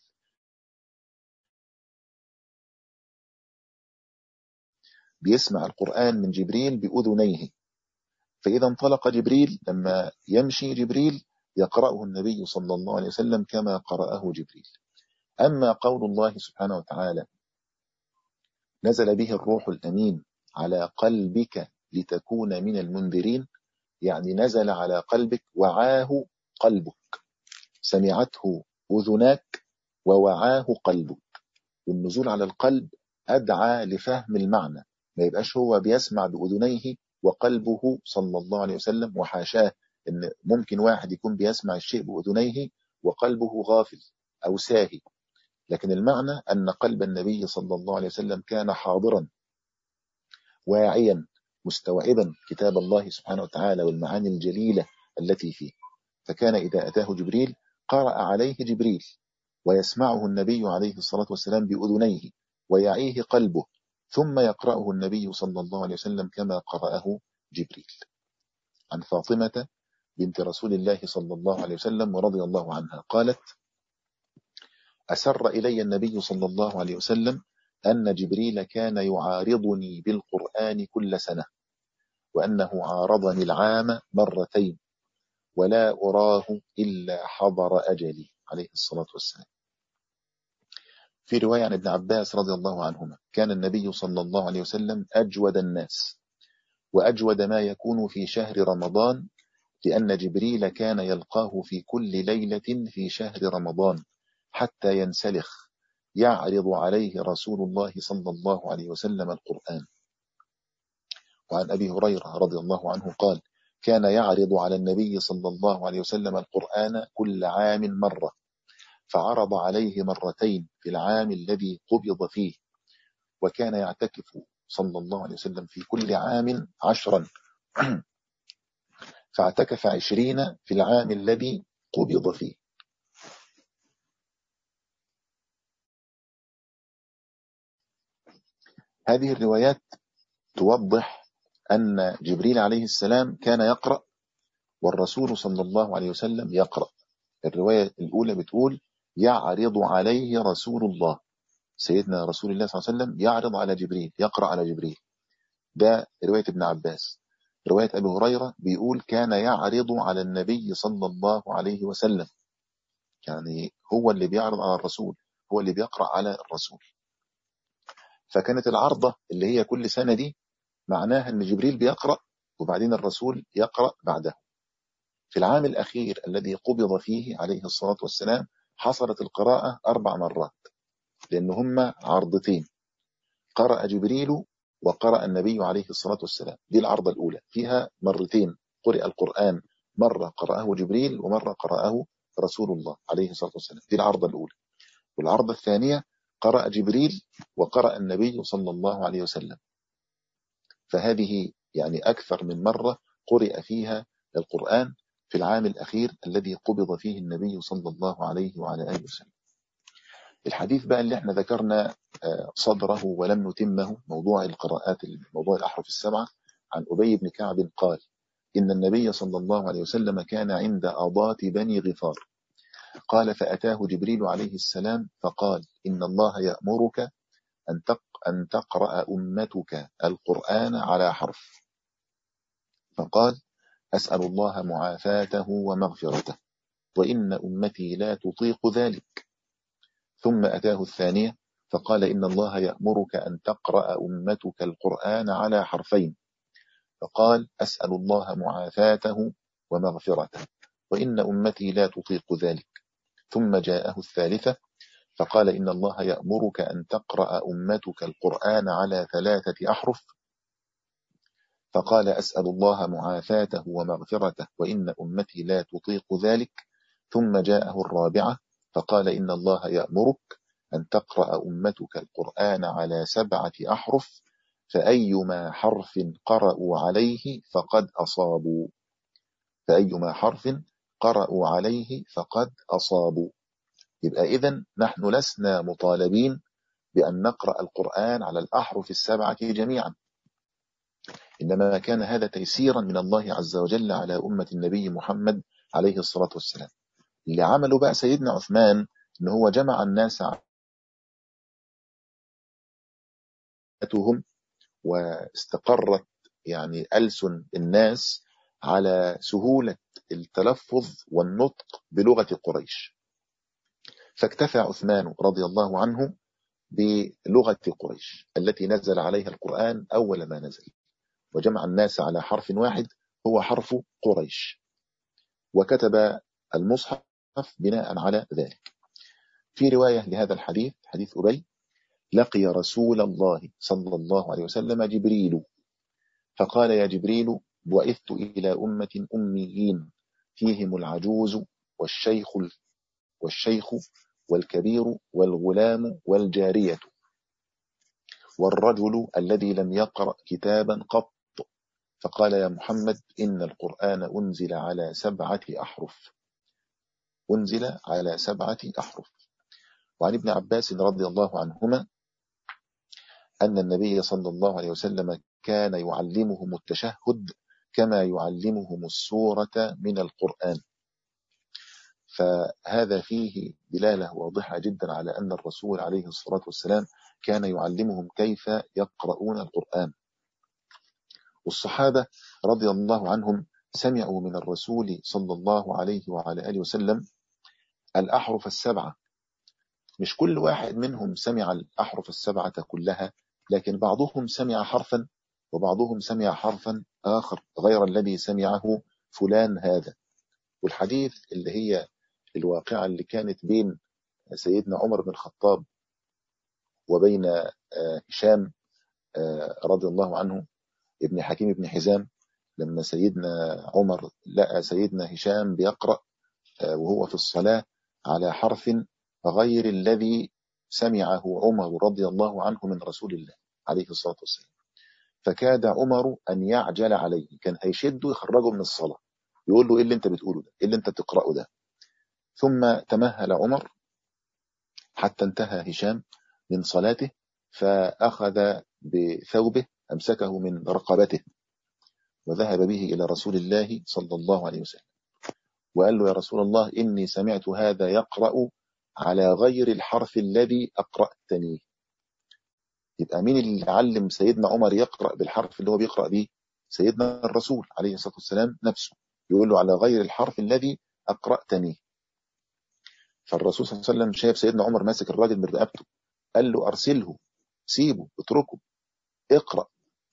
بيسمع القرآن من جبريل بأذنيه، فإذا انطلق جبريل، لما يمشي جبريل يقرأه النبي صلى الله عليه وسلم كما قرأه جبريل. أما قول الله سبحانه وتعالى: نزل به الروح الأمين على قلبك لتكون من المنذرين، يعني نزل على قلبك، وعاه قلبك، سمعته أذناك ووعاه قلبك. والنزول على القلب أدعى لفهم المعنى، ما يبقاش هو بيسمع بأذنيه وقلبه صلى الله عليه وسلم، وحاشاه إن ممكن واحد يكون بيسمع الشيء بأذنيه وقلبه غافل أو ساهي، لكن المعنى أن قلب النبي صلى الله عليه وسلم كان حاضرا واعيا مستوعبا كتاب الله سبحانه وتعالى والمعاني الجليلة التي فيه. فكان إذا أتاه جبريل قرأ عليه جبريل، ويسمعه النبي عليه الصلاة والسلام بأذنيه ويعيه قلبه، ثم يقرأه النبي صلى الله عليه وسلم كما قرأه جبريل. عن فاطمة بنت رسول الله صلى الله عليه وسلم ورضي الله عنها قالت: أسر إلي النبي صلى الله عليه وسلم أن جبريل كان يعارضني بالقرآن كل سنة، وأنه عارضني العام مرتين، ولا أراه إلا حضر أجلي عليه الصلاة والسلام. في رواية عن ابن عباس رضي الله عنهما: كان النبي صلى الله عليه وسلم أجود الناس، وأجود ما يكون في شهر رمضان، لأن جبريل كان يلقاه في كل ليلة في شهر رمضان حتى ينسلخ، يعرض عليه رسول الله صلى الله عليه وسلم القرآن. وعن أبي هريرة رضي الله عنه قال: كان يعرض على النبي صلى الله عليه وسلم القرآن كل عام مرة، فعرض عليه مرتين في العام الذي قبض فيه، وكان يعتكف صلى الله عليه وسلم في كل عام عشرا فاعتكف عشرين في العام الذي قبض فيه. هذه الروايات توضح أن جبريل عليه السلام كان يقرأ والرسول صلى الله عليه وسلم يقرأ. الرواية الأولى بتقول: يعرض عليه رسول الله، سيدنا رسول الله صلى الله عليه وسلم يعرض على جبريل، يقرأ على جبريل. ده رواية ابن عباس. رواية أبي هريرة بيقول: كان يعرض على النبي صلى الله عليه وسلم، يعني هو اللي بيعرض على الرسول، هو اللي بيقرأ على الرسول. فكانت العرضة اللي هي كل سنة دي معناها أن جبريل بيقرأ وبعدين الرسول يقرأ بعده. في العام الأخير الذي قبض فيه عليه الصلاة والسلام حصلت القراءة أربع مرات، لأن هم عرضتين، قرأ جبريل وقرأ النبي عليه الصلاة والسلام. دي العرضة الأولى، فيها مرتين قرأ القرآن، مرة قرأه جبريل ومرة قرأه رسول الله عليه الصلاة والسلام. دي العرضة الأولى. والعرضة الثانية قرأ جبريل وقرأ النبي صلى الله عليه وسلم. فهذه يعني أكثر من مرة قرأ فيها القرآن في العام الأخير الذي قبض فيه النبي صلى الله عليه وعلى آله وسلم. الحديث بقى اللي احنا ذكرنا صدره ولم نتمه، موضوع القراءات، موضوع الأحرف السبعة، عن أبي بن كعب قال: إن النبي صلى الله عليه وسلم كان عند أضات بني غفار، قال: فأتاه جبريل عليه السلام فقال: إن الله يأمرك أن أن تقرأ أمتك القرآن على حرف. فقال: أسأل الله معافاته ومغفرته، وإن أمتي لا تطيق ذلك. ثم أتاه الثانية فقال: إن الله يأمرك أن تقرأ أمتك القرآن على حرفين. فقال: أسأل الله معافاته ومغفرته، وإن أمتي لا تطيق ذلك. ثم جاءه الثالثة فقال: إن الله يأمرك أن تقرأ أمتك القرآن على ثلاثة أحرف. فقال: أسأل الله معافاته ومغفرته، وإن أمتي لا تطيق ذلك. ثم جاءه الرابعة فقال: إن الله يأمرك أن تقرأ أمتك القرآن على سبعة أحرف، فأيما حرف قرأوا عليه فقد أصابوا. فأيما حرف قرأوا عليه فقد أصابوا. يبقى إذن نحن لسنا مطالبين بأن نقرأ القرآن على الأحرف السبعة جميعا، إنما كان هذا تيسيرا من الله عز وجل على أمة النبي محمد عليه الصلاة والسلام. اللي عمله بقى سيدنا عثمان إن هو جمع الناس واستقرت يعني ألسن الناس على سهولة التلفظ والنطق بلغة قريش، فاكتفى عثمان رضي الله عنه بلغة قريش التي نزل عليها القرآن أول ما نزل، وجمع الناس على حرف واحد هو حرف قريش، وكتب المصحف بناء على ذلك. في رواية لهذا الحديث، حديث أبي: لقي رسول الله صلى الله عليه وسلم جبريل فقال: يا جبريل، بعثت إلى أمة أميين فيهم العجوز والشيخ والشيخ والكبير والغلام والجارية والرجل الذي لم يقرأ كتابا قط. فقال: يا محمد، إن القرآن أنزل على سبعة أحرف، أنزل على سبعة أحرف. وعن ابن عباس رضي الله عنهما أن النبي صلى الله عليه وسلم كان يعلمهم التشهد كما يعلمهم السورة من القرآن. فهذا فيه دلالة واضحة جدا على أن الرسول عليه الصلاة والسلام كان يعلمهم كيف يقرؤون القرآن. والصحابة رضي الله عنهم سمعوا من الرسول صلى الله عليه وعلى آله وسلم الأحرف السبعة. مش كل واحد منهم سمع الأحرف السبعة كلها، لكن بعضهم سمع حرفا وبعضهم سمع حرفا آخر غير الذي سمعه فلان هذا. والحديث اللي هي الواقعة اللي كانت بين سيدنا عمر بن الخطاب وبين هشام رضي الله عنه ابن حكيم بن حزام، لما سيدنا عمر لقى سيدنا هشام بيقرأ وهو في الصلاة على حرف غير الذي سمعه عمر رضي الله عنه من رسول الله عليه الصلاة والسلام، فكاد عمر أن يعجل عليه، كان هيشده يخرجه من الصلاة، يقول له إيه اللي أنت بتقوله ده، إيه اللي أنت بتقرأه ده. ثم تمهل عمر حتى انتهى هشام من صلاته، فأخذ بثوبه أمسكه من رقبته وذهب به إلى رسول الله صلى الله عليه وسلم وقال له: يا رسول الله، إني سمعت هذا يقرأ على غير الحرف الذي أقرأتني. يبقى مين اللي علم سيدنا عمر يقرأ بالحرف اللي هو بيقرأ به؟ سيدنا الرسول عليه الصلاة والسلام نفسه، يقول له على غير الحرف الذي أقرأتني. فالرسول صلى الله عليه وسلم شايف سيدنا عمر ماسك الراجل من رقبته، قال له: أرسله، سيبه، اتركه، اقرأ.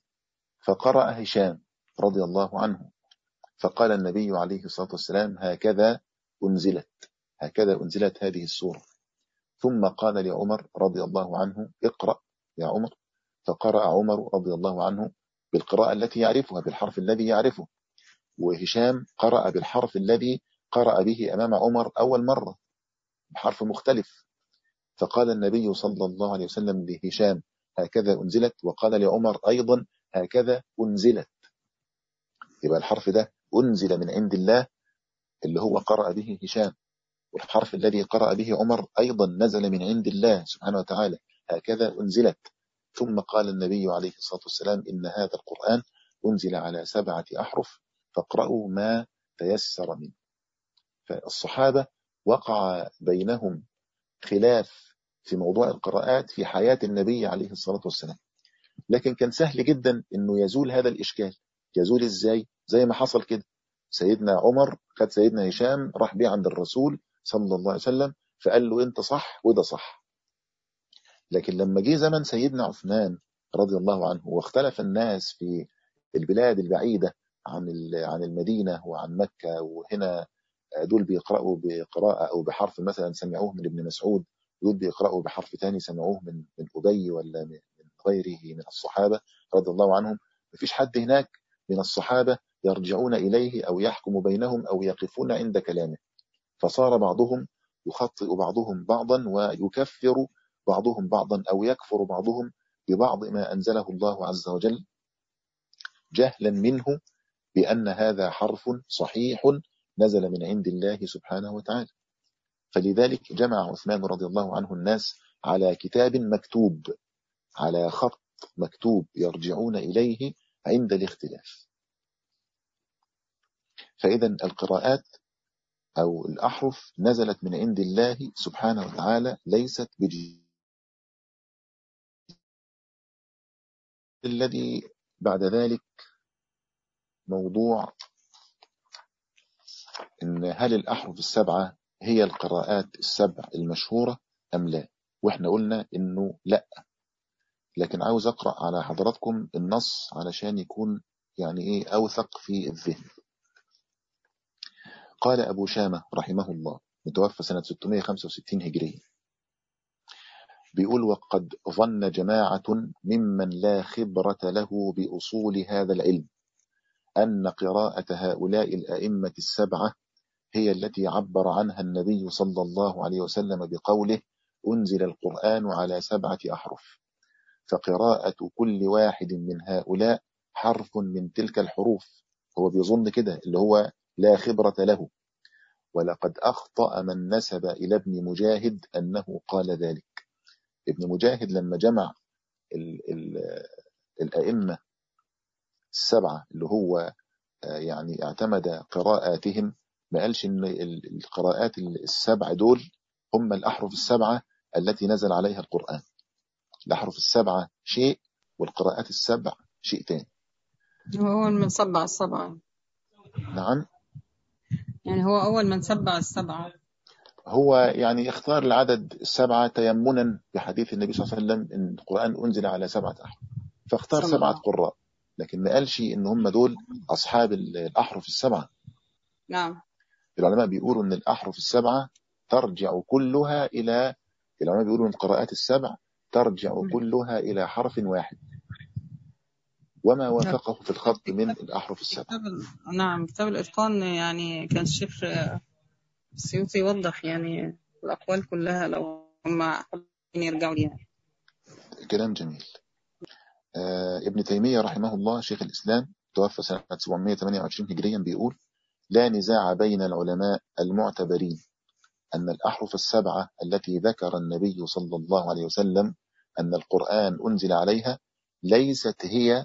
فقرأ هشام رضي الله عنه، فقال النبي عليه الصلاة والسلام: هكذا أنزلت هكذا أنزلت هذه السورة. ثم قال لعمر رضي الله عنه: اقرأ يا عمر. فقرأ عمر رضي الله عنه بالقراءة التي يعرفها بالحرف الذي يعرفه، وهشام قرأ بالحرف الذي قرأ به أمام عمر أول مرة بحرف مختلف. فقال النبي صلى الله عليه وسلم لهشام: هكذا أنزلت، وقال لعمر أيضا: هكذا أنزلت. يبقى الحرف ده أنزل من عند الله اللي هو قرأ به هشام، والحرف الذي قرأ به عمر أيضا نزل من عند الله سبحانه وتعالى، هكذا أنزلت. ثم قال النبي عليه الصلاة والسلام: إن هذا القرآن أنزل على سبعة أحرف فاقرأوا ما تيسر منه. فالصحابة وقع بينهم خلاف في موضوع القراءات في حياة النبي عليه الصلاة والسلام، لكن كان سهل جدا أنه يزول هذا الإشكال. يزول إزاي؟ زي ما حصل كده، سيدنا عمر خد سيدنا هشام راح بيه عند الرسول صلى الله عليه وسلم، فقال له: أنت صح وده صح. لكن لما جه زمن سيدنا عثمان رضي الله عنه واختلف الناس في البلاد البعيدة عن عن المدينة وعن مكة، وهنا دول بيقرأوا بقراءة أو بحرف مثلا سمعوه من ابن مسعود، دول بيقرأوا بحرف تاني سمعوه من من أبي ولا من غيره من الصحابة رضي الله عنهم. مفيش حد هناك من الصحابة يرجعون إليه أو يحكم بينهم أو يقفون عند كلامه، فصار بعضهم يخطئ بعضهم بعضا ويكفر بعضهم بعضا أو يكفر بعضهم ببعض ما أنزله الله عز وجل جهلا منه بأن هذا حرف صحيح نزل من عند الله سبحانه وتعالى. فلذلك جمع عثمان رضي الله عنه الناس على كتاب مكتوب، على خط مكتوب يرجعون إليه عند الاختلاف. فإذا القراءات أو الأحرف نزلت من عند الله سبحانه وتعالى، ليست بجديد. الذي بعد ذلك موضوع إن هل الأحرف السبعة هي القراءات السبع المشهورة أم لا؟ وإحنا قلنا إنه لا، لكن عاوز أقرأ على حضراتكم النص علشان يكون يعني إيه أوثق في الذهن. قال أبو شامة رحمه الله متوفى سنة ستمائة وخمسة وستين هجرية، بيقول: وقد ظن جماعة ممن لا خبرة له بأصول هذا العلم أن قراءة هؤلاء الأئمة السبعة هي التي عبر عنها النبي صلى الله عليه وسلم بقوله: أنزل القرآن على سبعة أحرف، فقراءة كل واحد من هؤلاء حرف من تلك الحروف. هو بيظن كده اللي هو لا خبرة له. ولقد أخطأ من نسب إلى ابن مجاهد أنه قال ذلك. ابن مجاهد لما جمع ال ال الأئمة السبعة اللي هو يعني اعتمد قراءاتهم، ما قالش ان القراءات السبع دول هم الأحرف السبعة التي نزل عليها القرآن. الأحرف السبعة شيء والقراءات السبع شيء تاني. هو أول من سبع السبعة. نعم، يعني هو أول من سبع السبعة. هو يعني اختار العدد السبعة تيمنا بحديث النبي صلى الله عليه وسلم ان القرآن أنزل على سبعة أحرف، فاختار سبعة سبعة. قراء، لكن ما قالش ان هم دول أصحاب الأحرف السبعة. نعم. العلماء بيقولوا ان الأحرف السبعة ترجع كلها إلى، العلماء بيقولوا ان القراءات السبع ترجع كلها إلى حرف واحد وما وافقه في الخط من الأحرف السبعة. كتاب ال- نعم، كتاب الإتقان يعني كان الشيخ السيوطي يوضح يعني الأقوال كلها لو هم حابين يرجعوا ليها. كلام جميل. آه ابن تيمية رحمه الله شيخ الإسلام توفى سنة سبعمائة وثمانية وعشرين هجريا بيقول: لا نزاع بين العلماء المعتبرين أن الأحرف السبعة التي ذكر النبي صلى الله عليه وسلم أن القرآن أنزل عليها ليست هي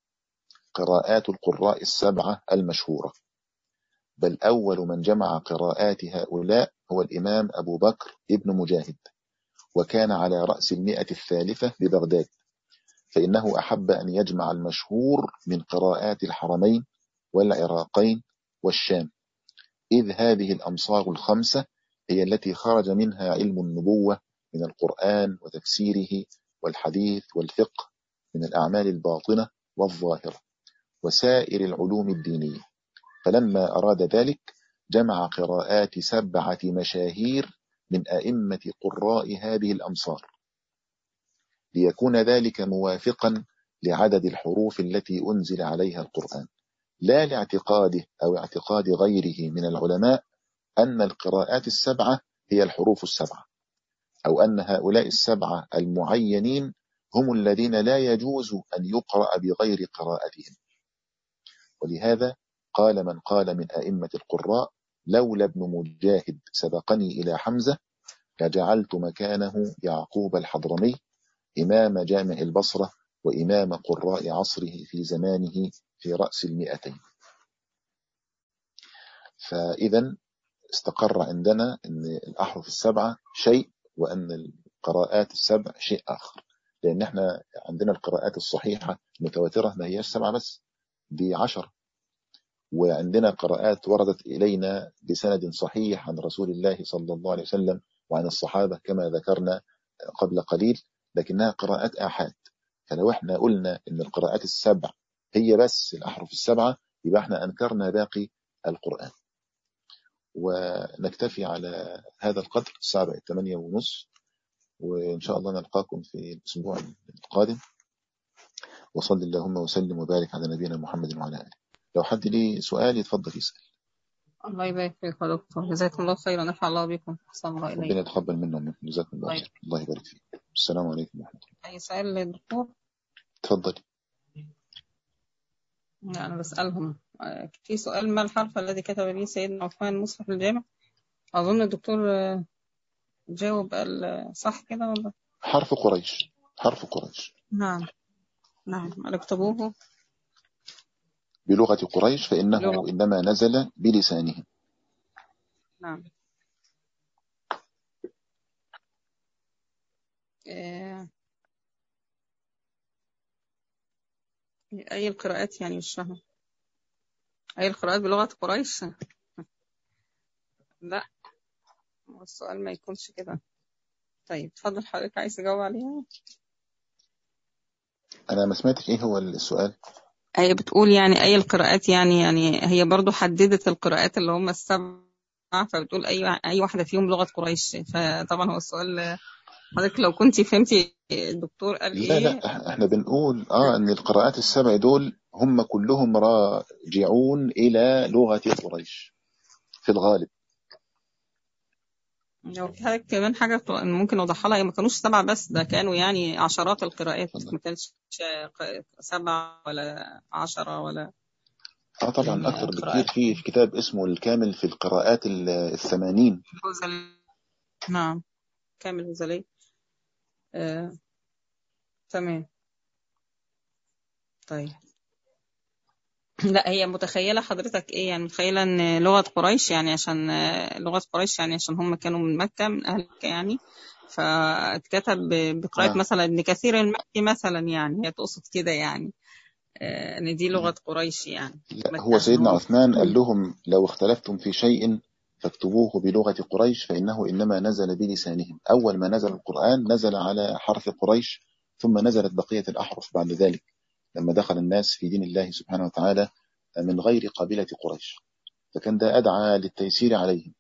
قراءات القراء السبعة المشهورة، بل أول من جمع قراءات هؤلاء هو الإمام أبو بكر ابن مجاهد، وكان على رأس المئة الثالثة ببغداد، فإنه أحب أن يجمع المشهور من قراءات الحرمين والعراقين والشام، إذ هذه الأمصار الخمسة هي التي خرج منها علم النبوة من القرآن وتفسيره والحديث والفقه من الأعمال الباطنة والظاهرة وسائر العلوم الدينية. فلما أراد ذلك جمع قراءات سبعة مشاهير من أئمة قراء هذه الأمصار، ليكون ذلك موافقا لعدد الحروف التي أنزل عليها القرآن، لا لاعتقاده أو اعتقاد غيره من العلماء أن القراءات السبعة هي الحروف السبعة، أو أن هؤلاء السبعة المعينين هم الذين لا يجوز أن يقرأ بغير قراءتهم. ولهذا قال من قال من أئمة القراء: لولا ابن مجاهد سبقني إلى حمزة لجعلت مكانه يعقوب الحضرمي إمام جامع البصرة وإمام قراء عصره في زمانه في رأس المئتين. فإذا استقر عندنا أن الأحرف السبعة شيء وأن القراءات السبع شيء آخر، لأن احنا عندنا القراءات الصحيحة المتواترة ما هيش سبعة بس، دي عشر، وعندنا قراءات وردت إلينا بسند صحيح عن رسول الله صلى الله عليه وسلم وعن الصحابة كما ذكرنا قبل قليل، لكنها قراءات آحاد. فلو احنا قلنا ان القراءات السبع هي بس الأحرف السبعة يبقى احنا أنكرنا باقي القرآن. ونكتفي على هذا القدر، الساعة بقت ثمانية ونص، وإن شاء الله نلقاكم في الأسبوع القادم. وصل اللهم وسلم وبارك على نبينا محمد وعلى آله. لو حد ليه سؤال يتفضل يسأل. الله يبارك فيك يا دكتور، جزاكم الله خيرا، نفع الله بكم، أحسن الله إليك. ربنا يتقبل منا ومنكم، جزاكم الله خير. الله يبارك فيك. السلام عليكم ورحمة الله. أي سؤال للدكتور؟ تفضلي. أنا بسألهم في سؤال: ما الحرف الذي كتب به سيدنا عثمان مصحف الجامع؟ أظن الدكتور جاوب قال صح كده ولا؟ حرف قريش، حرف قريش. نعم نعم، اكتبوه بلغة قريش فإنه بلغة. إنما نزل بلسانهم. نعم. إيه... أي القراءات يعني مش فاهمة. أي القراءات بلغة قريش؟ لا، السؤال ما يكونش كده. طيب تفضل حضرتك، عايز تجاوب عليها؟ أنا ما سمعتش إيه هو السؤال. هي بتقول يعني أي القراءات، يعني يعني هي برضو حددت القراءات اللي هم السبعة، فبتقول أي أي واحدة فيهم لغة قريش. فطبعا هو السؤال حضرتك لو كنتي فهمتي الدكتور قال لا إيه. لا، احنا بنقول اه ان القراءات السبع دول هم كلهم راجعون الى لغة قريش في الغالب. لو في حاجة كمان حاجة ممكن أوضحها لها، هي ما كانوش سبعة بس، ده كانوا يعني عشرات القراءات، فضل. ما كانش سبعة ولا عشرة ولا اه طبعا يعني اكتر بكتير. قراءات. في في كتاب اسمه الكامل في القراءات الثمانين. نعم، كامل الهزلي. آه. تمام. طيب لا هي متخيلة حضرتك ايه، يعني متخيلة ان لغة قريش يعني عشان آه، لغة قريش يعني عشان هم كانوا من مكة، من أهل مكة يعني، فاتكتب ب- بقراءة آه. مثلا ابن كثير المكي مثلا، يعني هي تقصد كده يعني آه، ان دي لغة قريش يعني لا، هو مكة ان سيدنا هم. عثمان قال لهم لو اختلفتم في شيء فاكتبوه بلغة قريش فإنه إنما نزل بلسانهم. أول ما نزل القرآن نزل على حرف قريش، ثم نزلت بقية الأحرف بعد ذلك لما دخل الناس في دين الله سبحانه وتعالى من غير قبيلة قريش، فكان ده أدعى للتيسير عليهم.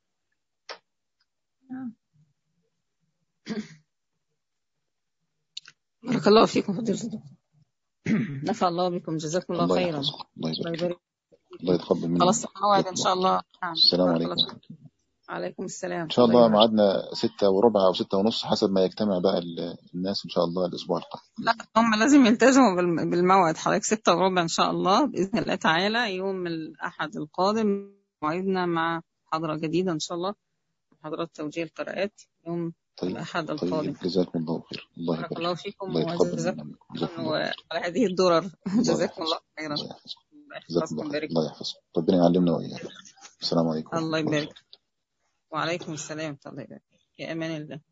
بارك الله فيكم فضيلة الدكتور. نفع الله بكم، جزاكم الله الله خيرا. يحفظكم، الله الله يبارك فيكم، يبارك الله فيكم. يتقبل منا خلاص ومنكم، موعد جزاكم ان الله شاء خير. الله. نعم السلام بارك الله عليكم. فيكم. عليكم السلام إن شاء الله الله يبارك. ميعادنا ستة وربع أو ستة ونص حسب ما يجتمع بقى ال- الناس إن شاء الله الأسبوع القادم. لا هم لازم يلتزموا بالم- بالموعد حضرتك، ستة وربع إن شاء الله بإذن الله تعالى يوم الأحد القادم موعدنا مع محاضرة جديدة إن شاء الله، محاضرات توجيه القراءات يوم طيب الأحد طيب، القادم. جزاكم الله خير، الله بارك يبارك الله فيكم، فيكم الله يتقبل وجزاكم منا ومنكم، الله جزاكم الله خيرا خير. على هذه الدرر. الله جزاكم الله يحفظكم، خيرا. الله يحفظكم، الله جزاكم الله يحفظكم خير، ويبارك الله يحفظكم، ربنا يعلمنا وإياكم. السلام عليكم فيكم. ورحمة الله الله يبارك. وبركاته. وعليكم السلام. الله يبارك. في أمان الله.